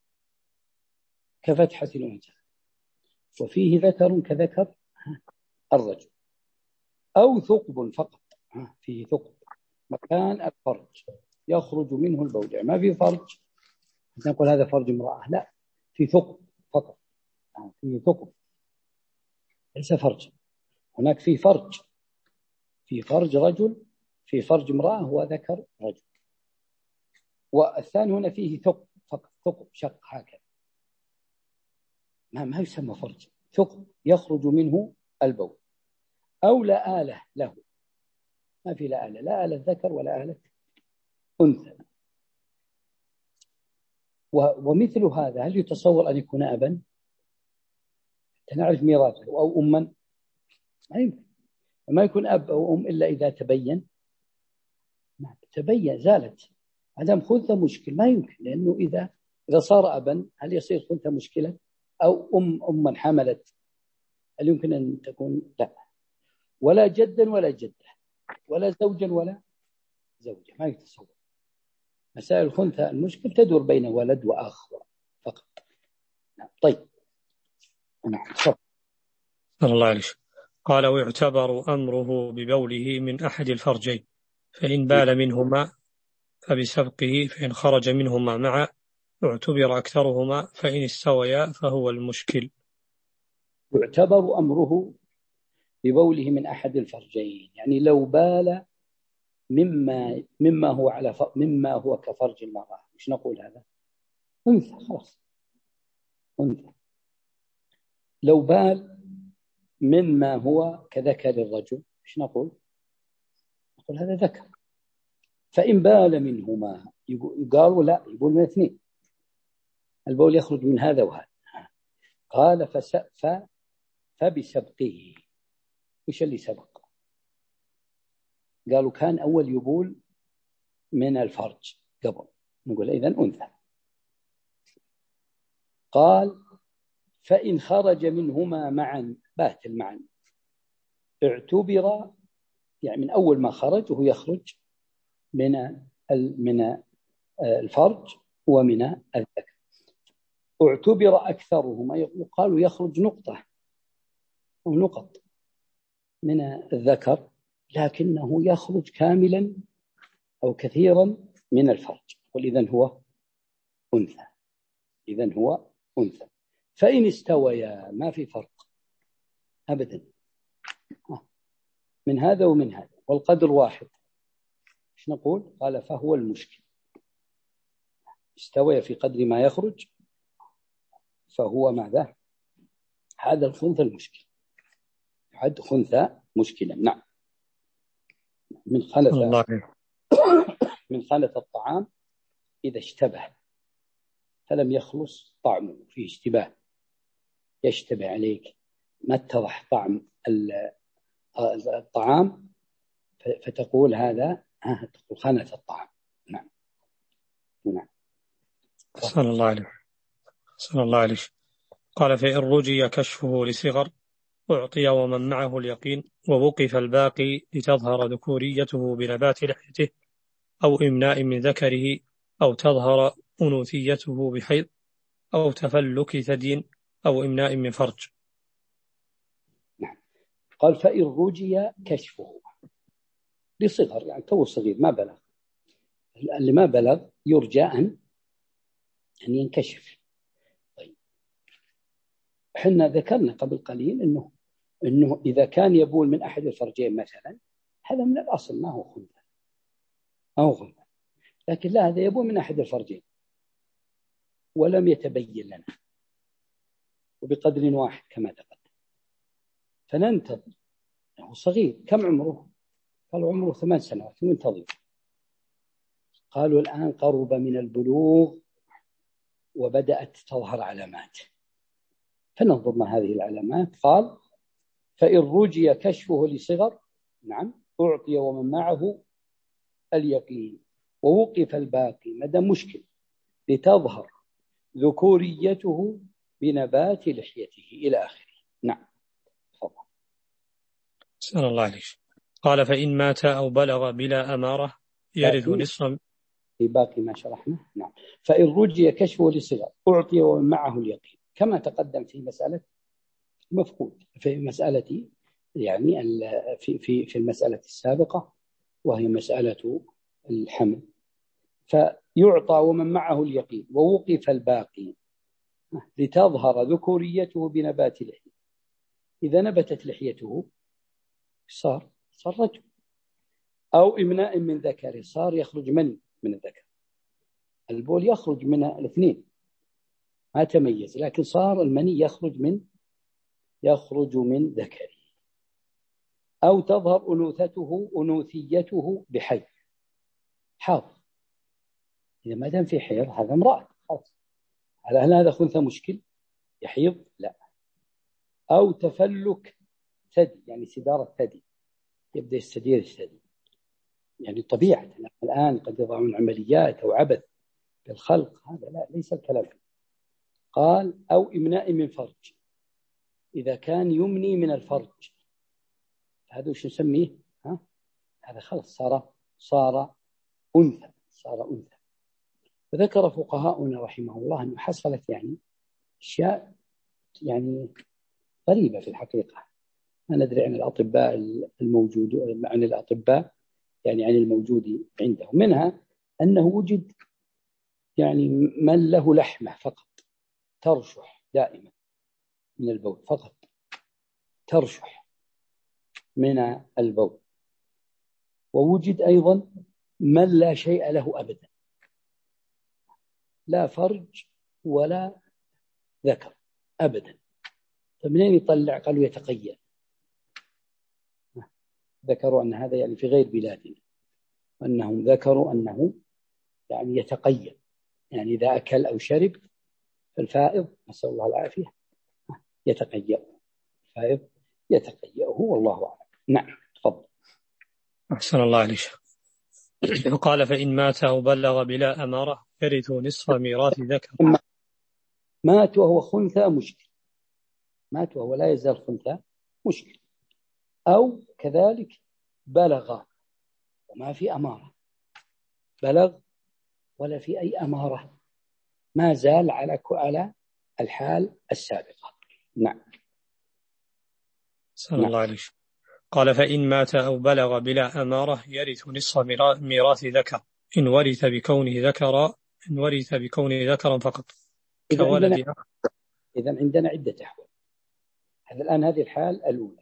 كفتحة الأنثى وفيه ذكر كذكر الرجل، أو ثقب فقط، فيه ثقب مكان الفرج يخرج منه البول، ما في فرج نقول هذا فرج امرأة، لا، في ثقب فقط، في ثقب ليس فرج. هناك في فرج في فرج رجل، في فرج امرأة هو ذكر رجل، والثاني هنا فيه ثقب فقط، ثقب شق هكذا، ما ما يسمى فرج، ثقب يخرج منه البول. أو لا آلة له، ما في لا آلة، لا آلة ذكر ولا آلة أنثى. ومثل هذا هل يتصور أن يكون أبا؟ نعرف ميراثه، أو أما، ما يمكن، ما يكون أب أو أم إلا إذا تبين تبين زالت عدم خنثى مشكل، ما يمكن، لأنه إذا إذا صار أبا هل يصير خنثى مشكلة؟ أو أم أما حملت هل يمكن أن تكون؟ لا، ولا جدا ولا جدة ولا زوجا ولا زوجة، ما يتصور. مسائل الخنثى المشكل تدور بين ولد وأخ فقط. نعم. طيب نعم تفضل. صلى الله عليه. قال ويعتبر أمره ببوله من أحد الفرجين، فإن بال منهما فبسبقه، فإن خرج منهما معا اعتبر أكثرهما، فإن استويا فهو المشكل. يعتبر أمره ببوله من أحد الفرجين، يعني لو بال مما مما هو على ف... مما هو كفرج المرأة، مش نقول هذا أنثى، خلاص أنثى. لو بال مما هو كذكر الرجل مش نقول نقول هذا ذكر. فإن بال منهما يقالوا لا، يقول من اثنين، البول يخرج من هذا وهذا. قال فس... ف... فبسبقه، وش اللي سبق؟ قالوا كان أول يبول من الفرج قبل، نقول إذن أنثى. قال فإن خرج منهما معا، بات معا، اعتبر، يعني من أول ما خرج وهو يخرج من من الفرج ومن الذكر، اعتبر أكثرهما، يقال يخرج نقطة أو نقط من الذكر، لكنه يخرج كاملا أو كثيرا من الفرج، وإذن هو أنثى، إذن هو أنثى. فإن استويا ما في فرق أبدا من هذا ومن هذا، والقدر واحد، إيش نقول؟ قال فهو المشكل. استوى في قدر ما يخرج فهو ماذا؟ هذا الخنثى المشكل، حد خنثى مشكلة. نعم. من خلف من خلف الطعام إذا اشتبه فلم يخلص طعمه، فيه اشتباه، يشتبه عليك، ما اتضح طعم الطعام، فتقول هذا تقول خانة الطعام. نعم نعم. أحسن الله عليك. أحسن الله عليك. قال فإن رجي كشفه لصغر أعطي ومن معه اليقين ووقف الباقي لتظهر ذكوريته بنبات لحيته أو إمناء من ذكره أو تظهر أنوثيته بحيض أو تفلك ثدي أو إمناء من فرج. نعم. قال فإن رجي كشفه لصغر، يعني تو صغير ما بلغ، اللي ما بلغ يرجى أن ينكشف. طيب حنا ذكرنا قبل قليل إنه إنه إذا كان يبول من أحد الفرجين مثلا، هذا من الأصل ما هو خنثى، ما هو خنثى، لكن لا، هذا يبول من أحد الفرجين ولم يتبين لنا وبقدر واحد كما تقدم، فننتظر. هو صغير، كم عمره؟ قالوا عمره ثمان سنوات، منتظر. قالوا الآن قرب من البلوغ وبدأت تظهر علامات، فننظر ما هذه العلامات. قال فإن رجي كشفه لصغر، نعم، أعطي ومن معه اليقين ووقف الباقي مدى مشكل لتظهر ذكوريته بنبات لحيته إلى آخره. نعم تفضل. سأل الله عليك. قال فإن مات أو بلغ بلا أمارة يرث نصف. في باقي ما شرحنا. نعم. فإن رجي كشفه لصغر أعطي ومن معه اليقين، كما تقدم في مسألة مفقود، في مسألة يعني في في في المسألة السابقة وهي مسألة الحمل، فيعطى ومن معه اليقين ووقف الباقي لتظهر ذكوريته بنبات لحيته. إذا نبتت لحيته صار صار رجل، أو إمناء من ذكره، صار يخرج من من الذكر، البول يخرج من الاثنين ما تميز، لكن صار المني يخرج من يخرج من ذكره، أو تظهر أنوثته أنوثيته بحيض، حاض. إذا ما دام في حيض هذا امرأة خلاص. هل هذا خنثى مشكل يحيض؟ لا. أو تفلك ثدي، يعني سدارة ثدي، يبدأ يستدير الثدي، يعني طبيعة الآن قد يضعون عمليات أو عبث بالخلق، هذا لا، ليس الكلام. قال أو إمناء من فرج، إذا كان يمني من الفرج هذا وش نسميه؟ ها؟ هذا خلص صار صار أنثى، صار أنثى. وذكر فقهاؤنا رحمه الله أنه حصلت يعني أشياء يعني غريبة في الحقيقة، ما ندري عن الأطباء الموجود عن الأطباء يعني عن الموجود عندهم، منها أنه وجد يعني من له لحمة فقط ترشح دائما من البول، فقط ترشح من البول. ووجد أيضا من لا شيء له أبدا، لا فرج ولا ذكر أبدا، فمنين يطلع؟ قالوا يتقيأ. ذكروا أن هذا يعني في غير بلادنا، وأنهم ذكروا أنه يعني يتقيأ، يعني إذا أكل أو شرب فالفائض نسأل الله العافية يتقيأ، الفائض يتقيأه والله أعلم. نعم تفضل. أحسن الله عليك. قال فإن مات أو بلغ بلا أمارة يرث نصف ميراث ذكر. مات وهو خنثى مشكل، مات وهو لا يزال خنثى مشكل، أو كذلك بلغ وما في أمارة، بلغ ولا في أي أمارة، ما زال على على الحال السابقة. نعم. صلى الله عليه. قال فإن مات أو بلغ بلا أمارة يرث نصف ميراث ذكر إن ورث بكونه ذكرا إن ورث بكونه ذكرا فقط كولد. إذن عندنا عدة أحوال. هذا الآن هذه الحال الأولى.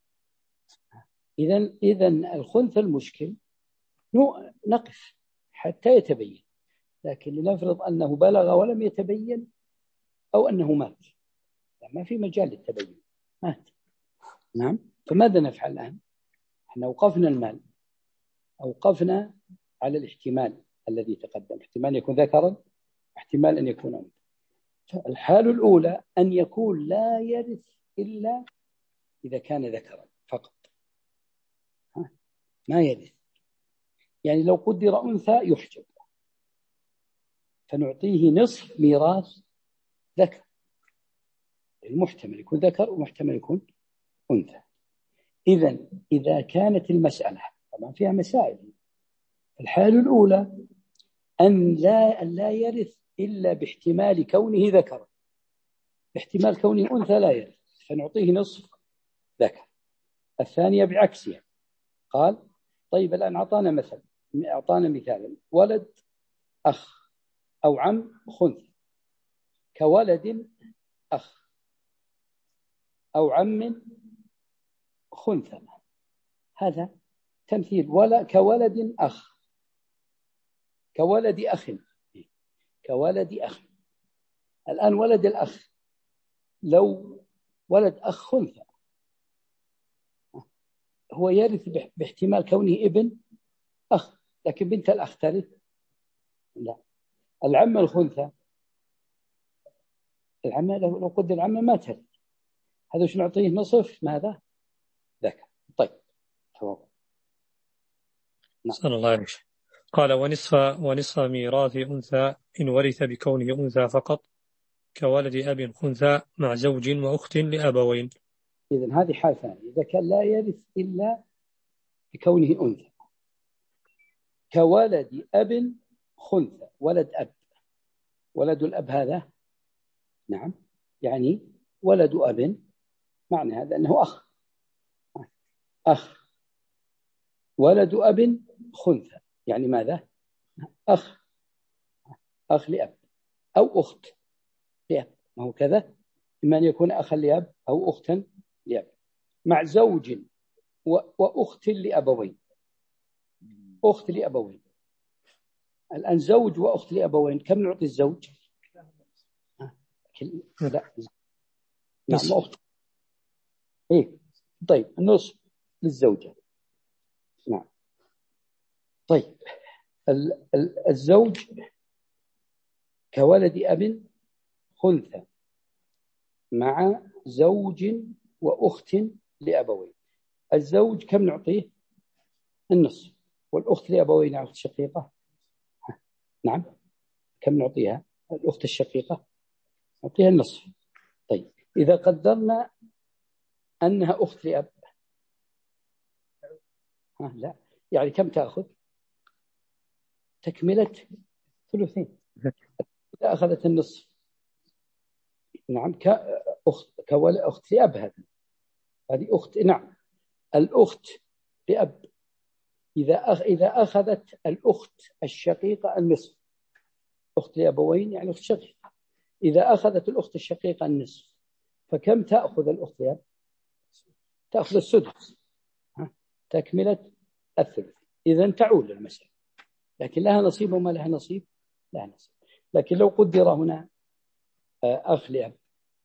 إذن إذن الخنثى المشكل نقف حتى يتبين، لكن لنفرض أنه بلغ ولم يتبين أو أنه مات، ما في مجال للتبين، مات. نعم. فماذا نفعل الآن؟ احنا وقفنا المال، أوقفنا على الاحتمال الذي تقدم، احتمال يكون ذكرا، احتمال أن يكون أنثى. الحالة الأولى أن يكون لا يرث إلا إذا كان ذكرا فقط، ما يرث. يعني لو قدر أنثى يحجب فنعطيه نصف ميراث ذكر، المحتمل يكون ذكر ومحتمل يكون أنثى. إذن إذا كانت المسألة طبعا فيها مسائل، الحالة الأولى أن لا, أن لا يرث إلا باحتمال كونه ذكر، باحتمال كونه أنثى لا يرث فنعطيه نصف ذكر. الثانية بعكسها، قال طيب الآن أعطانا مثلا، أعطانا مثالا ولد أخ أو عم خنثى كولد أخ أو عم خنثى، هذا تمثيل. ولا كولد أخ، كولد أخ، كولد أخ. الآن ولد الأخ لو ولد أخ خنثى هو يرث باحتمال كونه ابن أخ، لكن بنت الأخ ترث لا. العم الخنثى، العم لو قدر العم ما ترث، هذا وش نعطيه نصف ماذا ذكر. طيب تفضل. صلى الله عليه وسلم. قال ونصف ونصف ميراث أنثى إن ورث بكونه أنثى فقط كولد أب خنثى مع زوج وأخت لأبوين. إذن هذه حالة ثانية، إذا كان لا يرث إلا بكونه أنثى كولد أب خنثى، ولد أب، ولد الأب هذا نعم يعني ولد أب، معنى هذا أنه أخ، أخ ولد أب خنثى يعني ماذا؟ أخ، أخ لأب أو أخت لأب، ما هو كذا، إما أن يكون أخا لأب أو أختا لأب مع زوج وأخت لأبوين، أخت لأبوين. الآن زوج وأخت لأبوين كم نعطي الزوج؟ لا نعم أخت، إيه طيب النصف للزوجة نعم. طيب الزوج كولد أب خنثى مع زوج وأخت لأبوين، الزوج كم نعطيه؟ النصف، والأخت لأبوين أخت شقيقة نعم كم نعطيها؟ الأخت الشقيقة نعطيها النصف. طيب إذا قدرنا أنها أخت لأب ها لا يعني كم تأخذ؟ تكملة ثلثين. إذا أخذت النصف نعم كأخت كولد أخت لأب، هذه هذه أخت نعم الأخت لأب. إذا أخ إذا أخذت الأخت الشقيقة النصف، أخت لأبوين يعني أخت شقيقة، إذا أخذت الأخت الشقيقة النصف فكم تأخذ الأخت لأب؟ تأخذ السدس تكملة الثلث. إذن تعول المسألة، لكن لها نصيب وما لها نصيب؟ لها نصيب. لكن لو قدر هنا أخ لأب،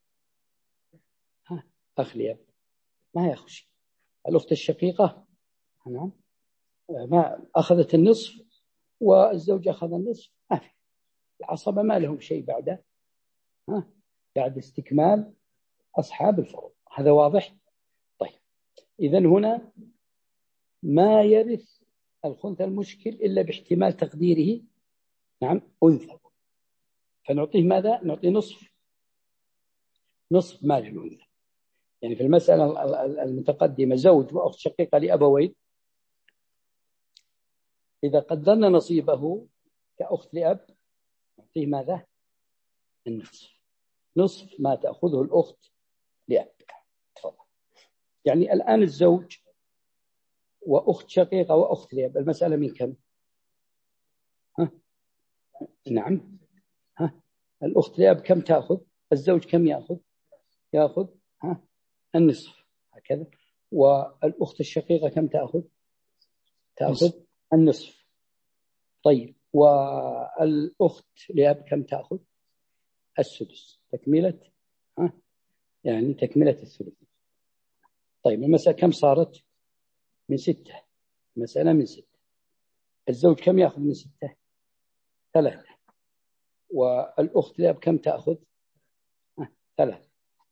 أخ لأب ما يخشي الأخت الشقيقة نعم ما أخذت النصف والزوج أخذ النصف، ما في العصبة ما لهم شيء بعد ها بعد استكمال أصحاب الفروض. هذا واضح؟ طيب إذن هنا ما يرث الخنثى المشكل إلا باحتمال تقديره نعم أنثى، فنعطيه ماذا؟ نعطيه نصف نصف مال الأنثى. يعني في المسألة المتقدمة زوج وأخت شقيقة لأبوين، إذا قدرنا نصيبه كأخت لأب نعطيه ماذا؟ النصف، نصف ما تأخذه الأخت لأب. تفضل. يعني الآن الزوج وأخت شقيقة وأخت لأب المسألة من كم؟ ها؟ نعم ها الأخت لأب كم تأخذ؟ الزوج كم يأخذ؟ يأخذ ها النصف هكذا. والأخت الشقيقة كم تأخذ؟ تأخذ النصف. طيب والأخت لأب كم تأخذ؟ السدس تكملة ها يعني تكملة الثلث. طيب المسألة كم صارت؟ من ستة، مسألة من ستة. الزوج كم يأخذ من ستة؟ ثلاثة. والأخت لأب كم تأخذ؟ ثلاثة،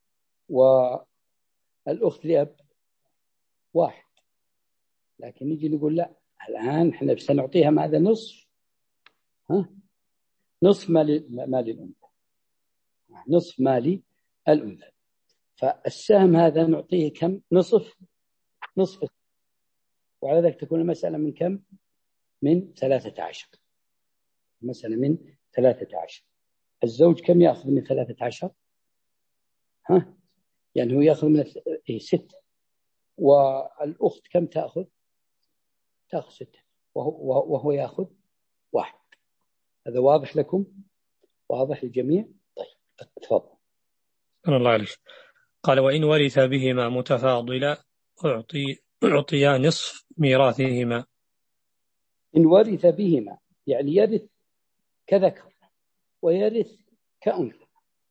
والأخت لأب واحد. لكن نجي نقول لا، الآن احنا سنعطيها ماذا؟ نصف، ها؟ نصف مال مال الأنثى، نصف مال الأنثى. فالسهم هذا نعطيه كم؟ نصف نصف، وعلى ذلك تكون المسألة من كم؟ من ثلاثة عشر. مسألة من ثلاثة عشر. الزوج كم يأخذ من ثلاثة عشر؟ ها؟ يعني هو يأخذ من إيه؟ ستة. والأخت كم تأخذ؟ تأخذ ستة، وهو, وهو يأخذ واحد. هذا واضح لكم؟ واضح للجميع؟ طيب تفضل. الله عليك. قال: وإن ورث بهما متفاضلا أعطي أعطيا نصف ميراثهما. إن ورث بهما يعني يرث كذكر ويرث كأنثى،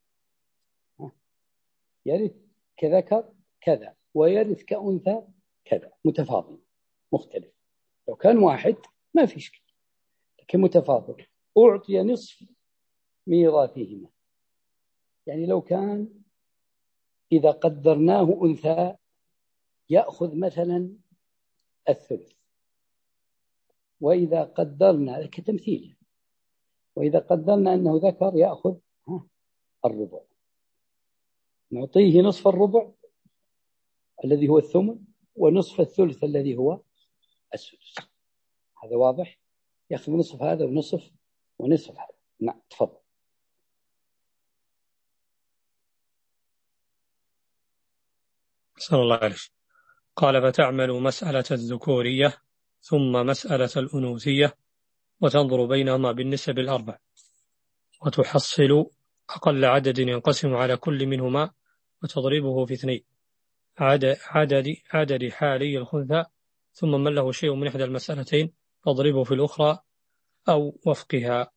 يرث كذكر كذا ويرث كأنثى كذا، متفاضل مختلف. لو كان واحد ما في شيء، لكن متفاضل أعطي نصف ميراثهما. يعني لو كان إذا قدرناه أنثى يأخذ مثلا الثلث، وإذا قدرنا كتمثيل، وإذا قدرنا أنه ذكر يأخذ الربع، نعطيه نصف الربع الذي هو الثمن، ونصف الثلث الذي هو السدس. هذا واضح؟ يأخذ نصف هذا ونصف ونصف هذا. نعم تفضل. صلى الله عليه. قال: فتعمل مسألة الذكورية ثم مسألة الأنوثية وتنظر بينهما بالنسب الأربع، وتحصل أقل عدد ينقسم على كل منهما وتضربه في اثنين، عدد, عدد, عدد حالي الخنثى، ثم من له شيء من إحدى المسألتين فاضربه في الأخرى أو وفقها.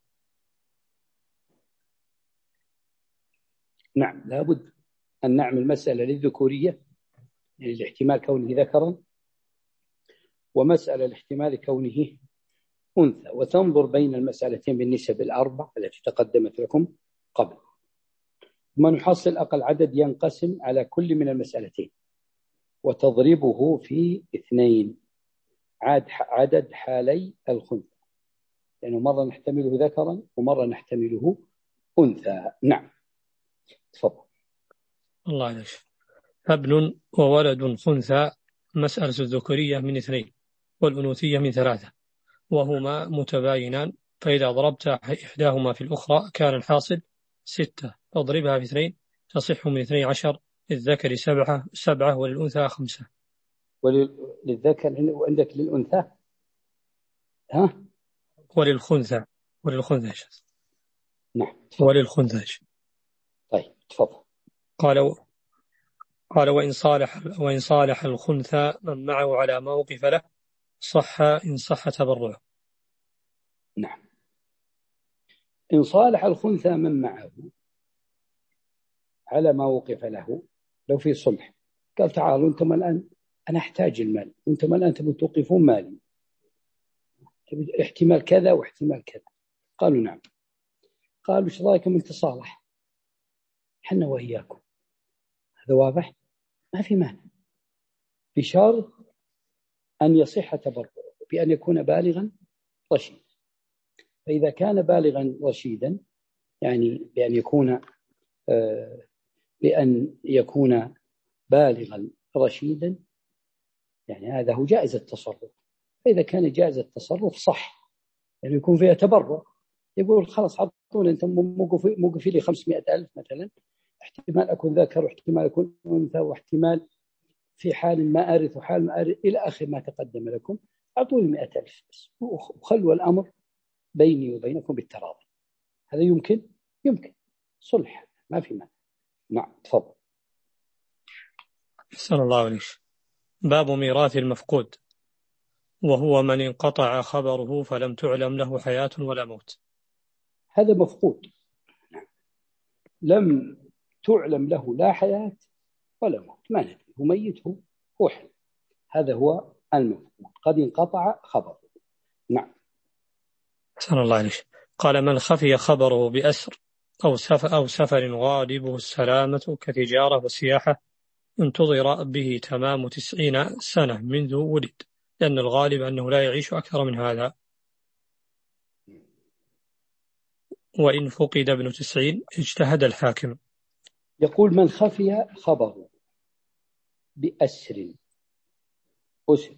نعم، لابد أن نعمل مسألة للذكورية، يعني الاحتمال كونه ذكرا، ومسألة الاحتمال كونه أنثى، وتنظر بين المسألتين بالنسب الأربع التي تقدمت لكم قبل، ثم نحصل أقل عدد ينقسم على كل من المسألتين وتضربه في اثنين، عدد حالي الخنثى، لأنه يعني مرة نحتمله ذكرا ومرة نحتمله أنثى. نعم تفضل. الله عليك. ابن وولد خنثى، مسألة الذكورية من اثنين والأنوثية من ثلاثة، وهما متباينان، فإذا ضربت إحداهما في الأخرى كان الحاصل ستة، فاضربها في اثنين تصح من اثني عشر، للذكر سبعة سبعة وللأنثى خمسة. وللذكر وعندك للأنثى ها؟ وللخنثى وللخنثى نعم وللخنثى. طيب تفضل. قال قال وإن صالح وإن صالح الخنثى من معه على موقف له صح إن صح تبرعه. نعم، إن صالح الخنثى من معه على ما وقف له، لو في صلح قال تعالوا أنتم الآن أنا أحتاج المال، أنتم الآن تبون توقفون مالي، احتمال كذا واحتمال كذا. قالوا نعم. قالوا ايش رايكم ان تصالح حنا وإياكم؟ هذا واضح، ما في مانع، بشرط أن يصح تبرعه بأن يكون بالغا رشيدا. فإذا كان بالغا رشيدا يعني بأن يكون آه بأن يكون بالغا رشيدا، يعني هذا هو جائز التصرف. فإذا كان جائز التصرف صح، يعني يكون فيها تبرع، يقول خلاص عطونا أنتم موقفي لي خمسمائة ألف مثلا، احتمال أكون ذكر واحتمال أكون أنثى واحتمال في حال ما أرث وحال ما أرث إلى آخر ما تقدم لكم، أعطوني مئة ألف بس وخلوا الأمر بيني وبينكم بالتراضي. هذا يمكن يمكن صلح، ما في مانع. نعم تفضل. أحسن الله عليك. باب ميراث المفقود، وهو من انقطع خبره فلم تعلم له حياة ولا موت. هذا مفقود، لم تعلم له لا حياة ولا موت، ما ندري هو ميت هو حي، هذا هو المفقود، قد انقطع خبره. نعم. أحسن الله عليك. قال من خفي خبره بأسر أو سفر, أو سفر غالبه السلامة كتجارة وسياحة انتظر به تمام تسعين سنة منذ ولد، لأن الغالب أنه لا يعيش أكثر من هذا. وإن فقد ابن تسعين اجتهد الحاكم. يقول: من خفي خبر بأسر أسر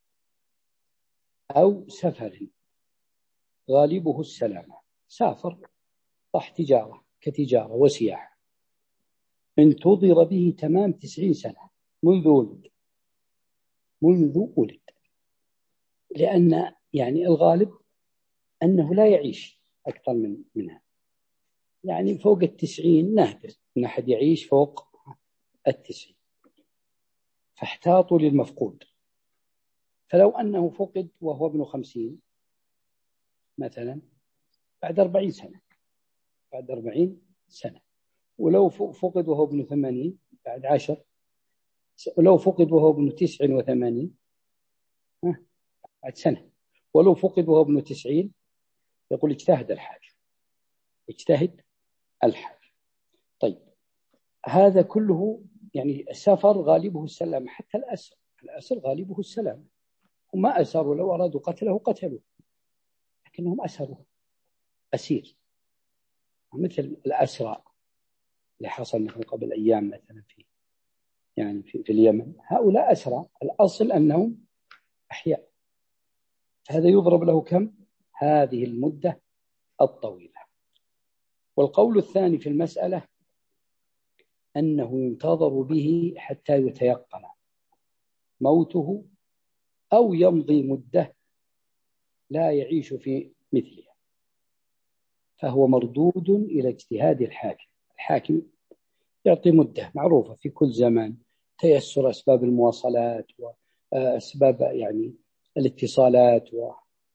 أو سفر غالبه السلامة، سافر راح تجارة كتجارة وسياحة، انتظر به تمام تسعين سنة منذ ولد منذ ولد لأن يعني الغالب أنه لا يعيش أكثر من منها، يعني فوق التسعين نادر أن أحد يعيش فوق التسعين، فاحتاطوا للمفقود. فلو أنه فقد وهو ابن خمسين مثلا بعد أربعين سنة بعد أربعين سنة، ولو فقد وهو ابن ثمانين بعد عشر، ولو فقد وهو ابن تسع وثمانين بعد سنة، ولو فقد وهو ابن تسعين يقول اجتهد الحاج اجتهد الحاج. طيب، هذا كله يعني السفر غالبه السلام، حتى الأسر الأسر غالبه السلام، وما أسروا، لو أرادوا قتله قتلوا، لكنهم أسروا أسير، مثل الأسرى اللي حصل مثل قبل أيام مثلا في يعني في, في اليمن، هؤلاء أسرى، الأصل أنهم أحياء، هذا يضرب له كم؟ هذه المدة الطويلة. والقول الثاني في المسألة أنه ينتظر به حتى يتيقن موته أو يمضي مدة لا يعيش في مثلها، فهو مردود إلى اجتهاد الحاكم. الحاكم يعطي مدة معروفة في كل زمان، تيسر أسباب المواصلات وأسباب يعني الاتصالات و...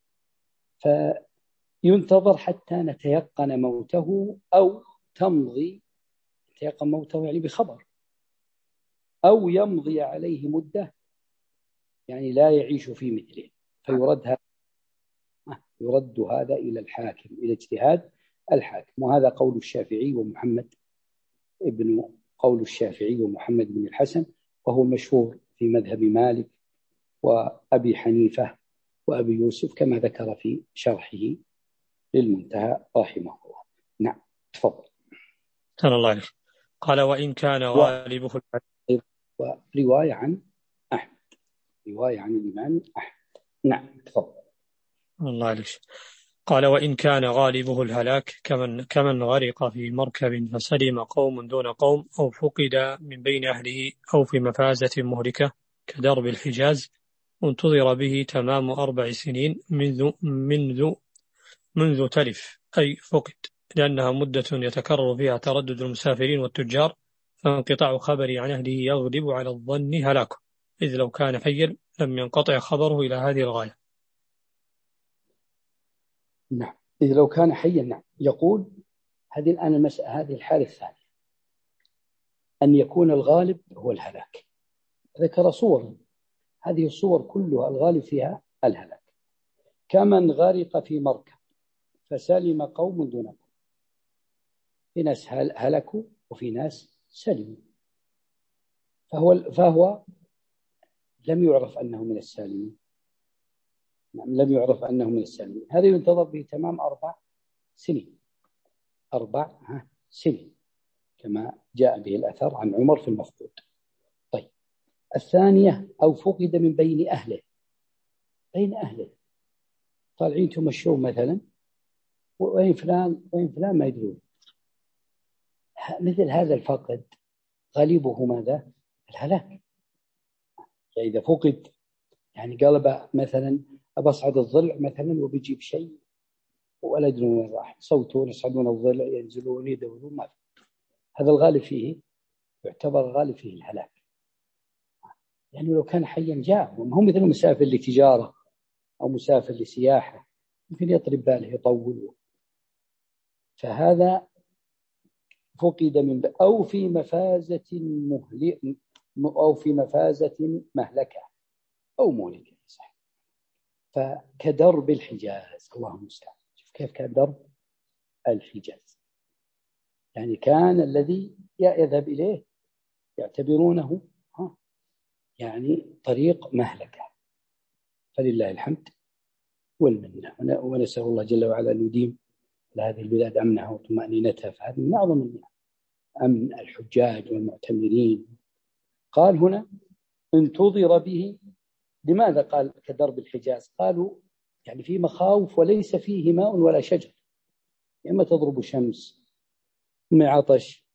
فينتظر حتى نتيقن موته أو تمضي، يتيقن موته يعني بخبر، أو يمضي عليه مدة يعني لا يعيش في مثله، فيرد هذا يرد هذا إلى الحاكم، إلى اجتهاد الحاكم. وهذا قول الشافعي ومحمد ابن قول الشافعي ومحمد بن الحسن، وهو مشهور في مذهب مالك وأبي حنيفة وأبي يوسف، كما ذكر في شرحه للمنتهى رحمه الله. نعم، تفضل. كان الله عليك. قال: وإن كان غالبه و... ورواية عن أحمد رواية عن الإمام أحمد. نعم، تفضل. الله عليك. قال: وإن كان غالبه الهلاك كمن, كمن غرق في مركب فسلم قوم دون قوم، أو فقد من بين أهله، أو في مفازة مهلكة كدرب الحجاز، انتظر به تمام أربع سنين منذ, منذ, منذ تلف أي فقد، لأنها مدة يتكرر فيها تردد المسافرين والتجار، فانقطاع خبري عن أهله يغلب على الظن هلاكه، إذ لو كان حيا لم ينقطع خبره إلى هذه الغاية. نعم، إذ لو كان حيا. نعم، يقول هذه الآن المسألة، هذه الحالة الثانية، أن يكون الغالب هو الهلاك. ذكر صور، هذه الصور كلها الغالب فيها الهلاك. كمن غرق في مركب فسلم قوم دون قوم، في ناس هلكوا وفي ناس سلموا، فهو فهو لم يعرف أنه من السالمين. لم يعرف أنه من السالمين، هذا ينتظر به تمام أربع سنين أربع سنين كما جاء به الأثر عن عمر في المفقود. طيب، الثانية: أو فقد من بين أهله بين أهله طالعين تمشون مثلا، وين فلان وين فلان ما يدرون، مثل هذا الفقد غالبه ماذا؟ الهلاك. يعني إذا فقد يعني قلب مثلا أبصعد الضلع مثلا وبيجيب شيء ولا يدرون وين راح، صوتون يصعدون الضلع ينزلون يدورون، ما في. هذا الغالب فيه يعتبر غالب فيه الهلاك، يعني لو كان حيا جاء، وما هو مثل مسافر لتجارة أو مسافر لسياحة ممكن يطرب باله يطول. فهذا فقد من ب... أو في مفازة مهل... أو في مفازة مهلكة أو مهلكة، صح. فكدرب الحجاز، اللهم المستعان، شوف كيف كدرب الحجاز، يعني كان الذي يذهب إليه يعتبرونه ها يعني طريق مهلكة. فلله الحمد والمنة، ونسأل الله جل وعلا أن يديم لهذه البلاد أمنها وطمأنينتها، فهذه من أعظم النعم، أمن الحجاج والمعتمرين. قال هنا انتظر به. لماذا قال كدرب الحجاز؟ قالوا يعني في مخاوف وليس فيه ماء ولا شجر، إما تضرب شمس ثم عطش،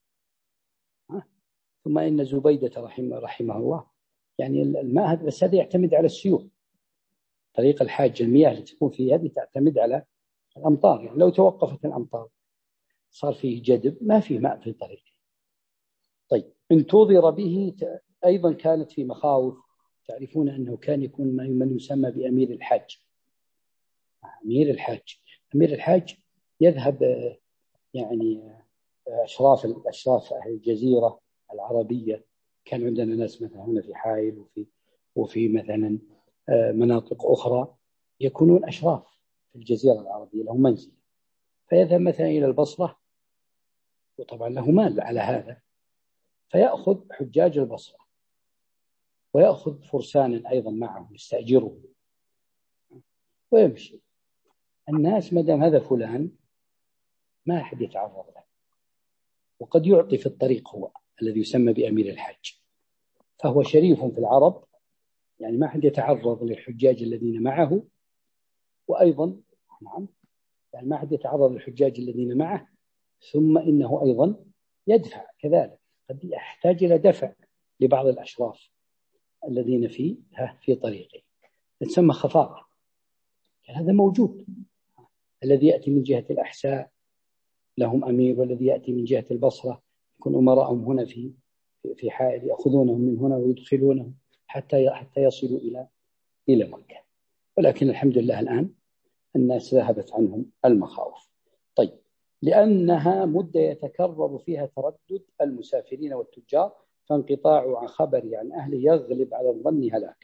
ثم إن زبيدة رحمه, رحمه الله يعني الماء هذا، بس هذا يعتمد على السيول. طريق الحاج المياه اللي تكون فيه هذه تعتمد على الأمطار، يعني لو توقفت الأمطار صار فيه جدب ما فيه ماء في طريقه. طيب انتظر به أيضا كانت في مخاوف. تعرفون أنه كان يكون من يسمى بأمير الحاج. أمير الحاج أمير الحاج يذهب يعني أشراف الأشراف أهل الجزيرة العربية. كان عندنا ناس مثلا هنا في حائل وفي وفي مثلا مناطق أخرى يكونون أشراف في الجزيرة العربية لهم منزل، فيذهب مثلا إلى البصرة، وطبعا له مال على هذا، فيأخذ حجاج البصرة ويأخذ فرسانا أيضا معه يستأجره ويمشي. الناس ما دام هذا فلان ما أحد يتعرض له، وقد يعطي في الطريق هو الذي يسمى بأمير الحج، فهو شريف في العرب، يعني ما أحد يتعرض للحجاج الذين معه. وأيضا نعم يعني ما أحد يتعرض للحجاج الذين معه، ثم إنه أيضا يدفع كذلك، قد يحتاج إلى دفع لبعض الأشراف الذين في في طريقه، تسمى خفاقة. هذا موجود. الذي يأتي من جهة الأحساء لهم أمير، والذي يأتي من جهة البصرة يكون أمراءهم هنا في في حائل، يأخذونهم من هنا ويدخلونهم حتى حتى يصلوا إلى إلى مكة. ولكن الحمد لله الآن الناس ذهبت عنهم المخاوف. طيب، لأنها مدة يتكرر فيها تردد المسافرين والتجار، فانقطاع عن خبر عن أهله يغلب على الظن هلاك.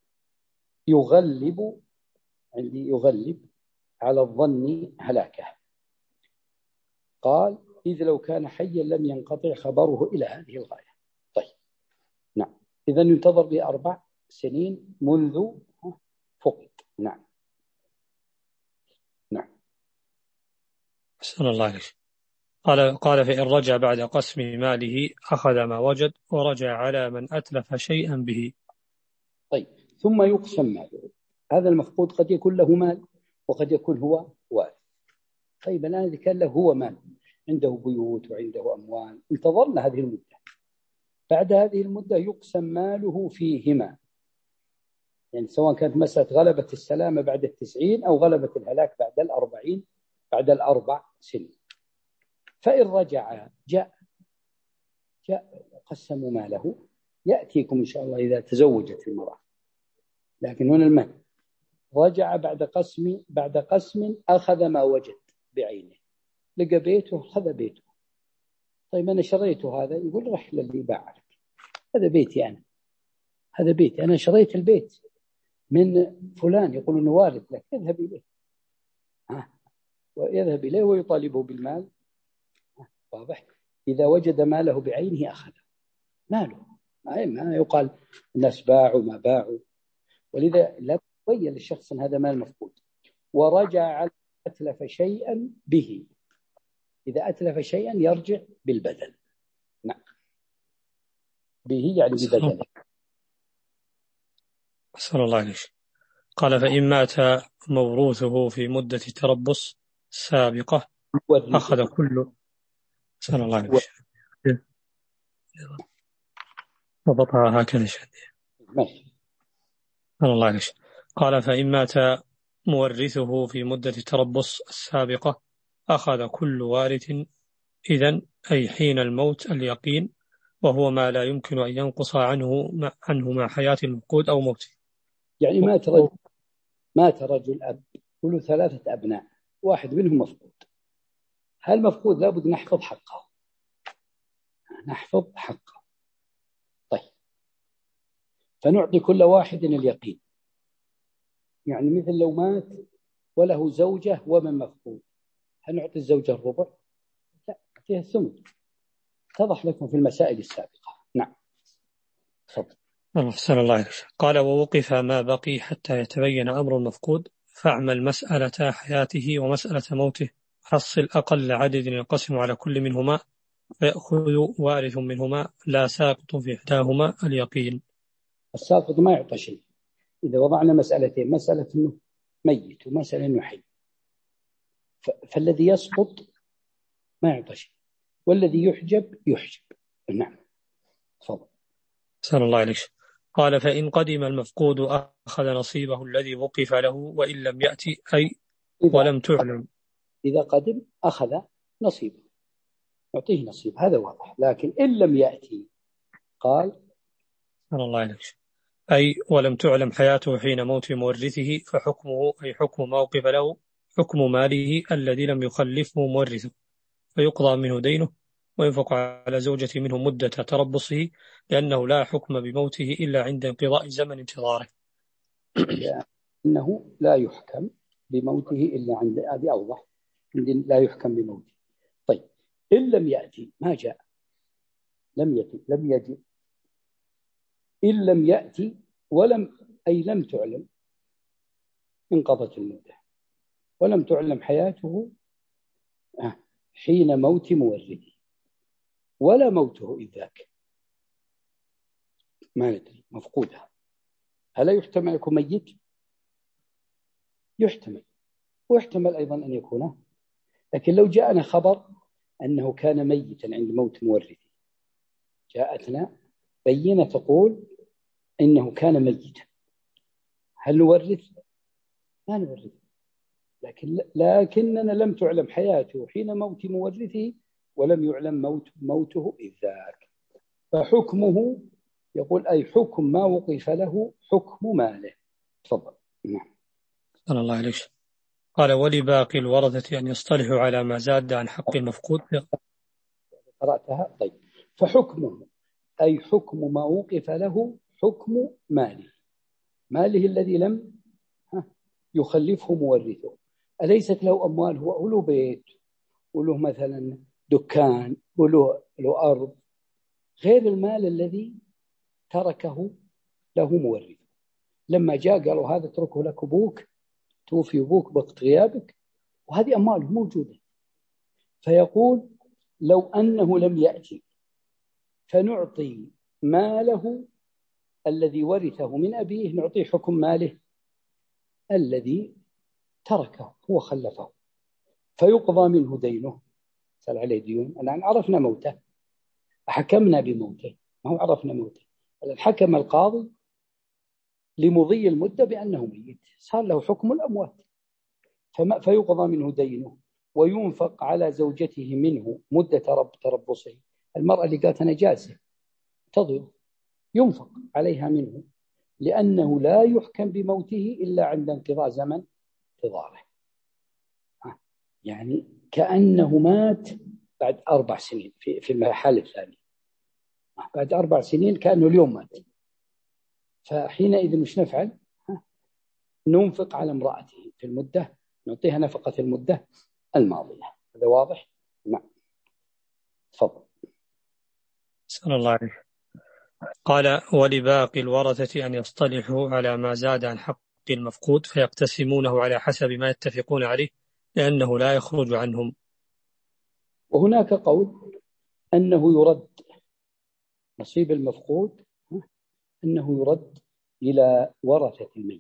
يغلب عندي يغلب على الظن هلاكه. قال إذ لو كان حيا لم ينقطع خبره إلى هذه الغاية. طيب نعم، إذا ينتظر بأربع سنين منذ فقد. نعم نعم. أحسن الله عليك. قال قال فإن رجع بعد قسم ماله أخذ ما وجد ورجع على من أتلف شيئا به. طيب، ثم يقسم ماله. هذا المفقود قد يكون له مال وقد يكون هو وارث. طيب الآن إذا كان له هو مال، عنده بيوت وعنده أموال، انتظرنا هذه المدة، بعد هذه المدة يقسم ماله فيهما، يعني سواء كانت مسألة غلبة السلامة بعد التسعين أو غلبة الهلاك بعد الأربعين، بعد الأربع سنين. فإن رجع جاء جاء قسموا ماله. يأتيكم إن شاء الله إذا تزوجت المرأة، لكن هنا المال رجع بعد قسم بعد قسم أخذ ما وجد بعينه. لقى بيته خذ بيته. طيب أنا شريته هذا، يقول رح للي باع لك، هذا بيتي أنا، هذا بيتي أنا، شريت البيت من فلان، يقول إنه وارث لك، يذهب إليه ها ويذهب إليه ويطالبه بالمال. واضح؟ إذا وجد ماله بعينه أخذه ماله، ما يقال الناس باعوا ما باعوا. ولذا لا تبين للشخص أن هذا مال مفقود. ورجع على أتلف شيئا به. إذا أتلف شيئا يرجع بالبدل. نعم، به يعني ببدل. أسأل الله عليك. قال فإن مات موروثه في مدة تربص سابقة أخذ كل. أسأل الله عليك. ضبطها هكذا شديد. أسأل الله عليك. قال فإن مات مورثه في مدة تربص السابقة أخذ كل وارث إذن، أي حين الموت اليقين، وهو ما لا يمكن أن ينقص عنه عنه مع حياة المفقود أو موته. يعني مات رجل مات رجل أب كل ثلاثة أبناء، واحد منهم مفقود. هل مفقود لابد نحفظ حقه، نحفظ حقه. طيب، فنعطي كل واحد اليقين. يعني مثل لو مات وله زوجة ومن مفقود، هل نعطي الزوجة الربع؟ لا، يعطيها الثمن. اتضح لكم في المسائل السابقة. نعم تفضل. أحسن الله عليك. قال ووقف ما بقي حتى يتبين أمر المفقود فاعمل مسألة حياته ومسألة موته، حصل أقل عدد ينقسم على كل منهما فيأخذ وارث منهما لا ساقط في إحداهما اليقين. الساقط ما يعطى شيء. إذا وضعنا مسألتين، مسألة أنه ميت ومسألة أنه حي، فالذي يسقط ما يعطى شيء، والذي يحجب يحجب. نعم تفضل. أحسن الله عليك. قال فإن قدم المفقود أخذ نصيبه الذي وقف له وإن لم يأتي أي ولم تعلم. إذا قدم أخذ نصيبه، يعطيه نصيب، هذا واضح. لكن إن لم يأتي قال أحسن الله عليك أي ولم تعلم حياته حين موت مورثه فحكمه أي حكم ما وقف له حكم ماله الذي لم يخلفه مورثه، فيقضى منه دينه وينفق على زوجة منه مدة تربصه، لأنه لا حكم بموته إلا عند انقضاء زمن انتظاره. لأنه لا يحكم بموته إلا عند، هذه أوضح، لا يحكم بموته. طيب إن لم يأتي، ما جاء، لم يأتي، لم يجي، إن لم يأتي ولم أي لم تعلم، انقضت المدة ولم تعلم حياته حين موت مورثه ولا موته إذ ذاك، ما ندري مفقودها. هل يحتمل يكون ميت؟ يحتمل، ويحتمل أيضا أن يكون، لكن لو جاءنا خبر أنه كان ميتا عند موت مورثه، جاءتنا بينة تقول إنه كان ميتا، هل نورث؟ لا نورث. لكن لكننا لم تعلم حياته حين موت مورثه ولم يعلم موت موته إذ ذاك، فحكمه يقول أي حكم ما وقف له حكم ماله. تفضل. نعم. صلى الله عليه وسلم. قال ولباقي الورثة أن يصطلحوا على ما زاد عن حق المفقود. قرأتها. طيب فحكمه أي حكم ما وقف له حكم ماله، ماله الذي لم يخلفه مورثه. أليست له أموال، هو له بيت وله مثلا دكان وله له أرض، غير المال الذي تركه له مورثه. لما جاء قالوا هذا اتركه لك أبوك، توفي أبوك بوقت غيابك، وهذه أمواله موجودة. فيقول لو أنه لم يأتي فنعطي ماله الذي ورثه من أبيه، نعطيه حكم ماله الذي تركه هو خلفه، فيقضى منه دينه. سأل عليه ديون، الآن عرفنا موته، حكمنا بموته، ما هو عرفنا موته، الآن حكم القاضي لمضي المدة بأنه ميت، صار له حكم الأموات، فما فيقضى منه دينه وينفق على زوجته منه مدة رب تربصه. المرأة اللي قالت أنا جالسة تضر ينفق عليها منه، لأنه لا يحكم بموته إلا عند انقضاء زمن انتظاره. يعني كأنه مات بعد أربع سنين في في الحالة الثانية، بعد أربع سنين كأنه اليوم مات. فحينئذ مش نفعل؟ ننفق على امرأته في المدة، نعطيها نفقة المدة الماضية. هذا واضح؟ نعم تفضل. صلى الله عليه. قال ولباقي الورثة أن يصطلحوا على ما زاد عن حق المفقود فيقتسمونه على حسب ما يتفقون عليه، لأنه لا يخرج عنهم. وهناك قول أنه يرد نصيب المفقود، أنه يرد إلى ورثة الميت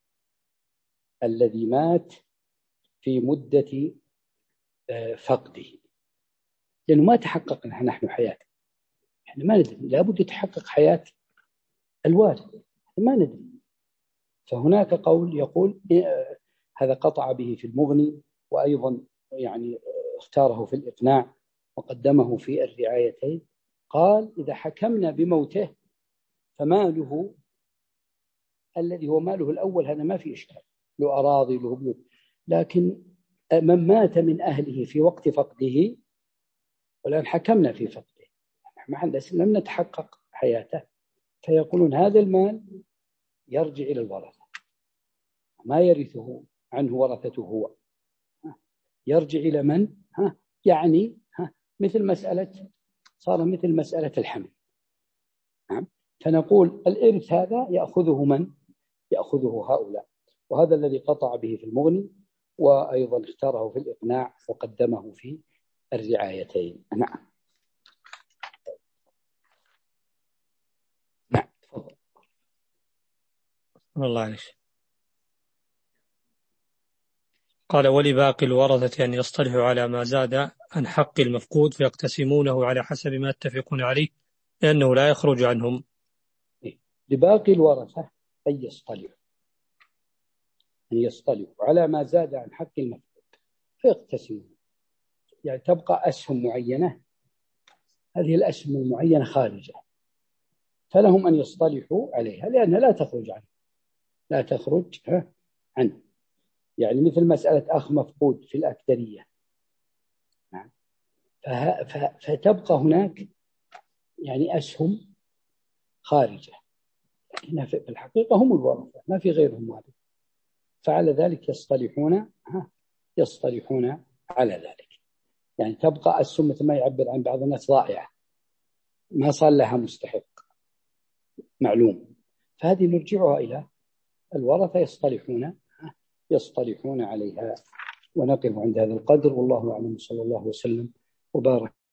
الذي مات في مدة فقده، لأنه ما تحقق نحن حياته، احنا ما ندري، لابد يتحقق حياة الوارث، ما ندري. فهناك قول يقول هذا قطع به في المغني، وأيضا يعني اختاره في الإقناع وقدمه في الرعايتين. قال إذا حكمنا بموته فماله الذي هو ماله الأول هذا ما في إشكال، له أراضي له بيوت، لكن من مات من أهله في وقت فقده والآن حكمنا في فقده، ما عندنا لم نتحقق حياته، فيقولون هذا المال يرجع إلى الورثة، ما يرثه عنه ورثته هو، يرجع إلى من؟ ها يعني ها مثل مسألة صار مثل مسألة الحمل. نعم. فنقول الإرث هذا يأخذه من؟ يأخذه هؤلاء، وهذا الذي قطع به في المغني، وأيضا اختاره في الإقناع وقدمه في الرعايتين. نعم. نعم تفضل. الله عليك. قال ولباقي الورثة أن يصطلحوا على ما زاد عن حق المفقود فيقتسمونه على حسب ما يتفقون عليه لأنه لا يخرج عنهم. لباقي الورثة أن يصطلحوا أن يصطلحوا على ما زاد عن حق المفقود فيقتسمون، يعني تبقى أسهم معينة، هذه الأسهم المعينة خارجة، فلهم أن يصطلحوا عليها لأنها لا تخرج عنه لا تخرج عنه يعني مثل مسألة أخ مفقود في الأكثرية. نعم. فتبقى هناك يعني أسهم خارجة، لكنها في الحقيقة هم الورثة ما في غيرهم هذا، فعلى ذلك يصطلحون يصطلحون على ذلك. يعني تبقى أسهم مثل ما يعبر عن بعض الناس ضائعة ما صار لها مستحق معلوم، فهذه نرجعها إلى الورثة يصطلحون يصطلحون عليها. ونقف عند هذا القدر، والله أعلم، صلى الله وسلم وبارك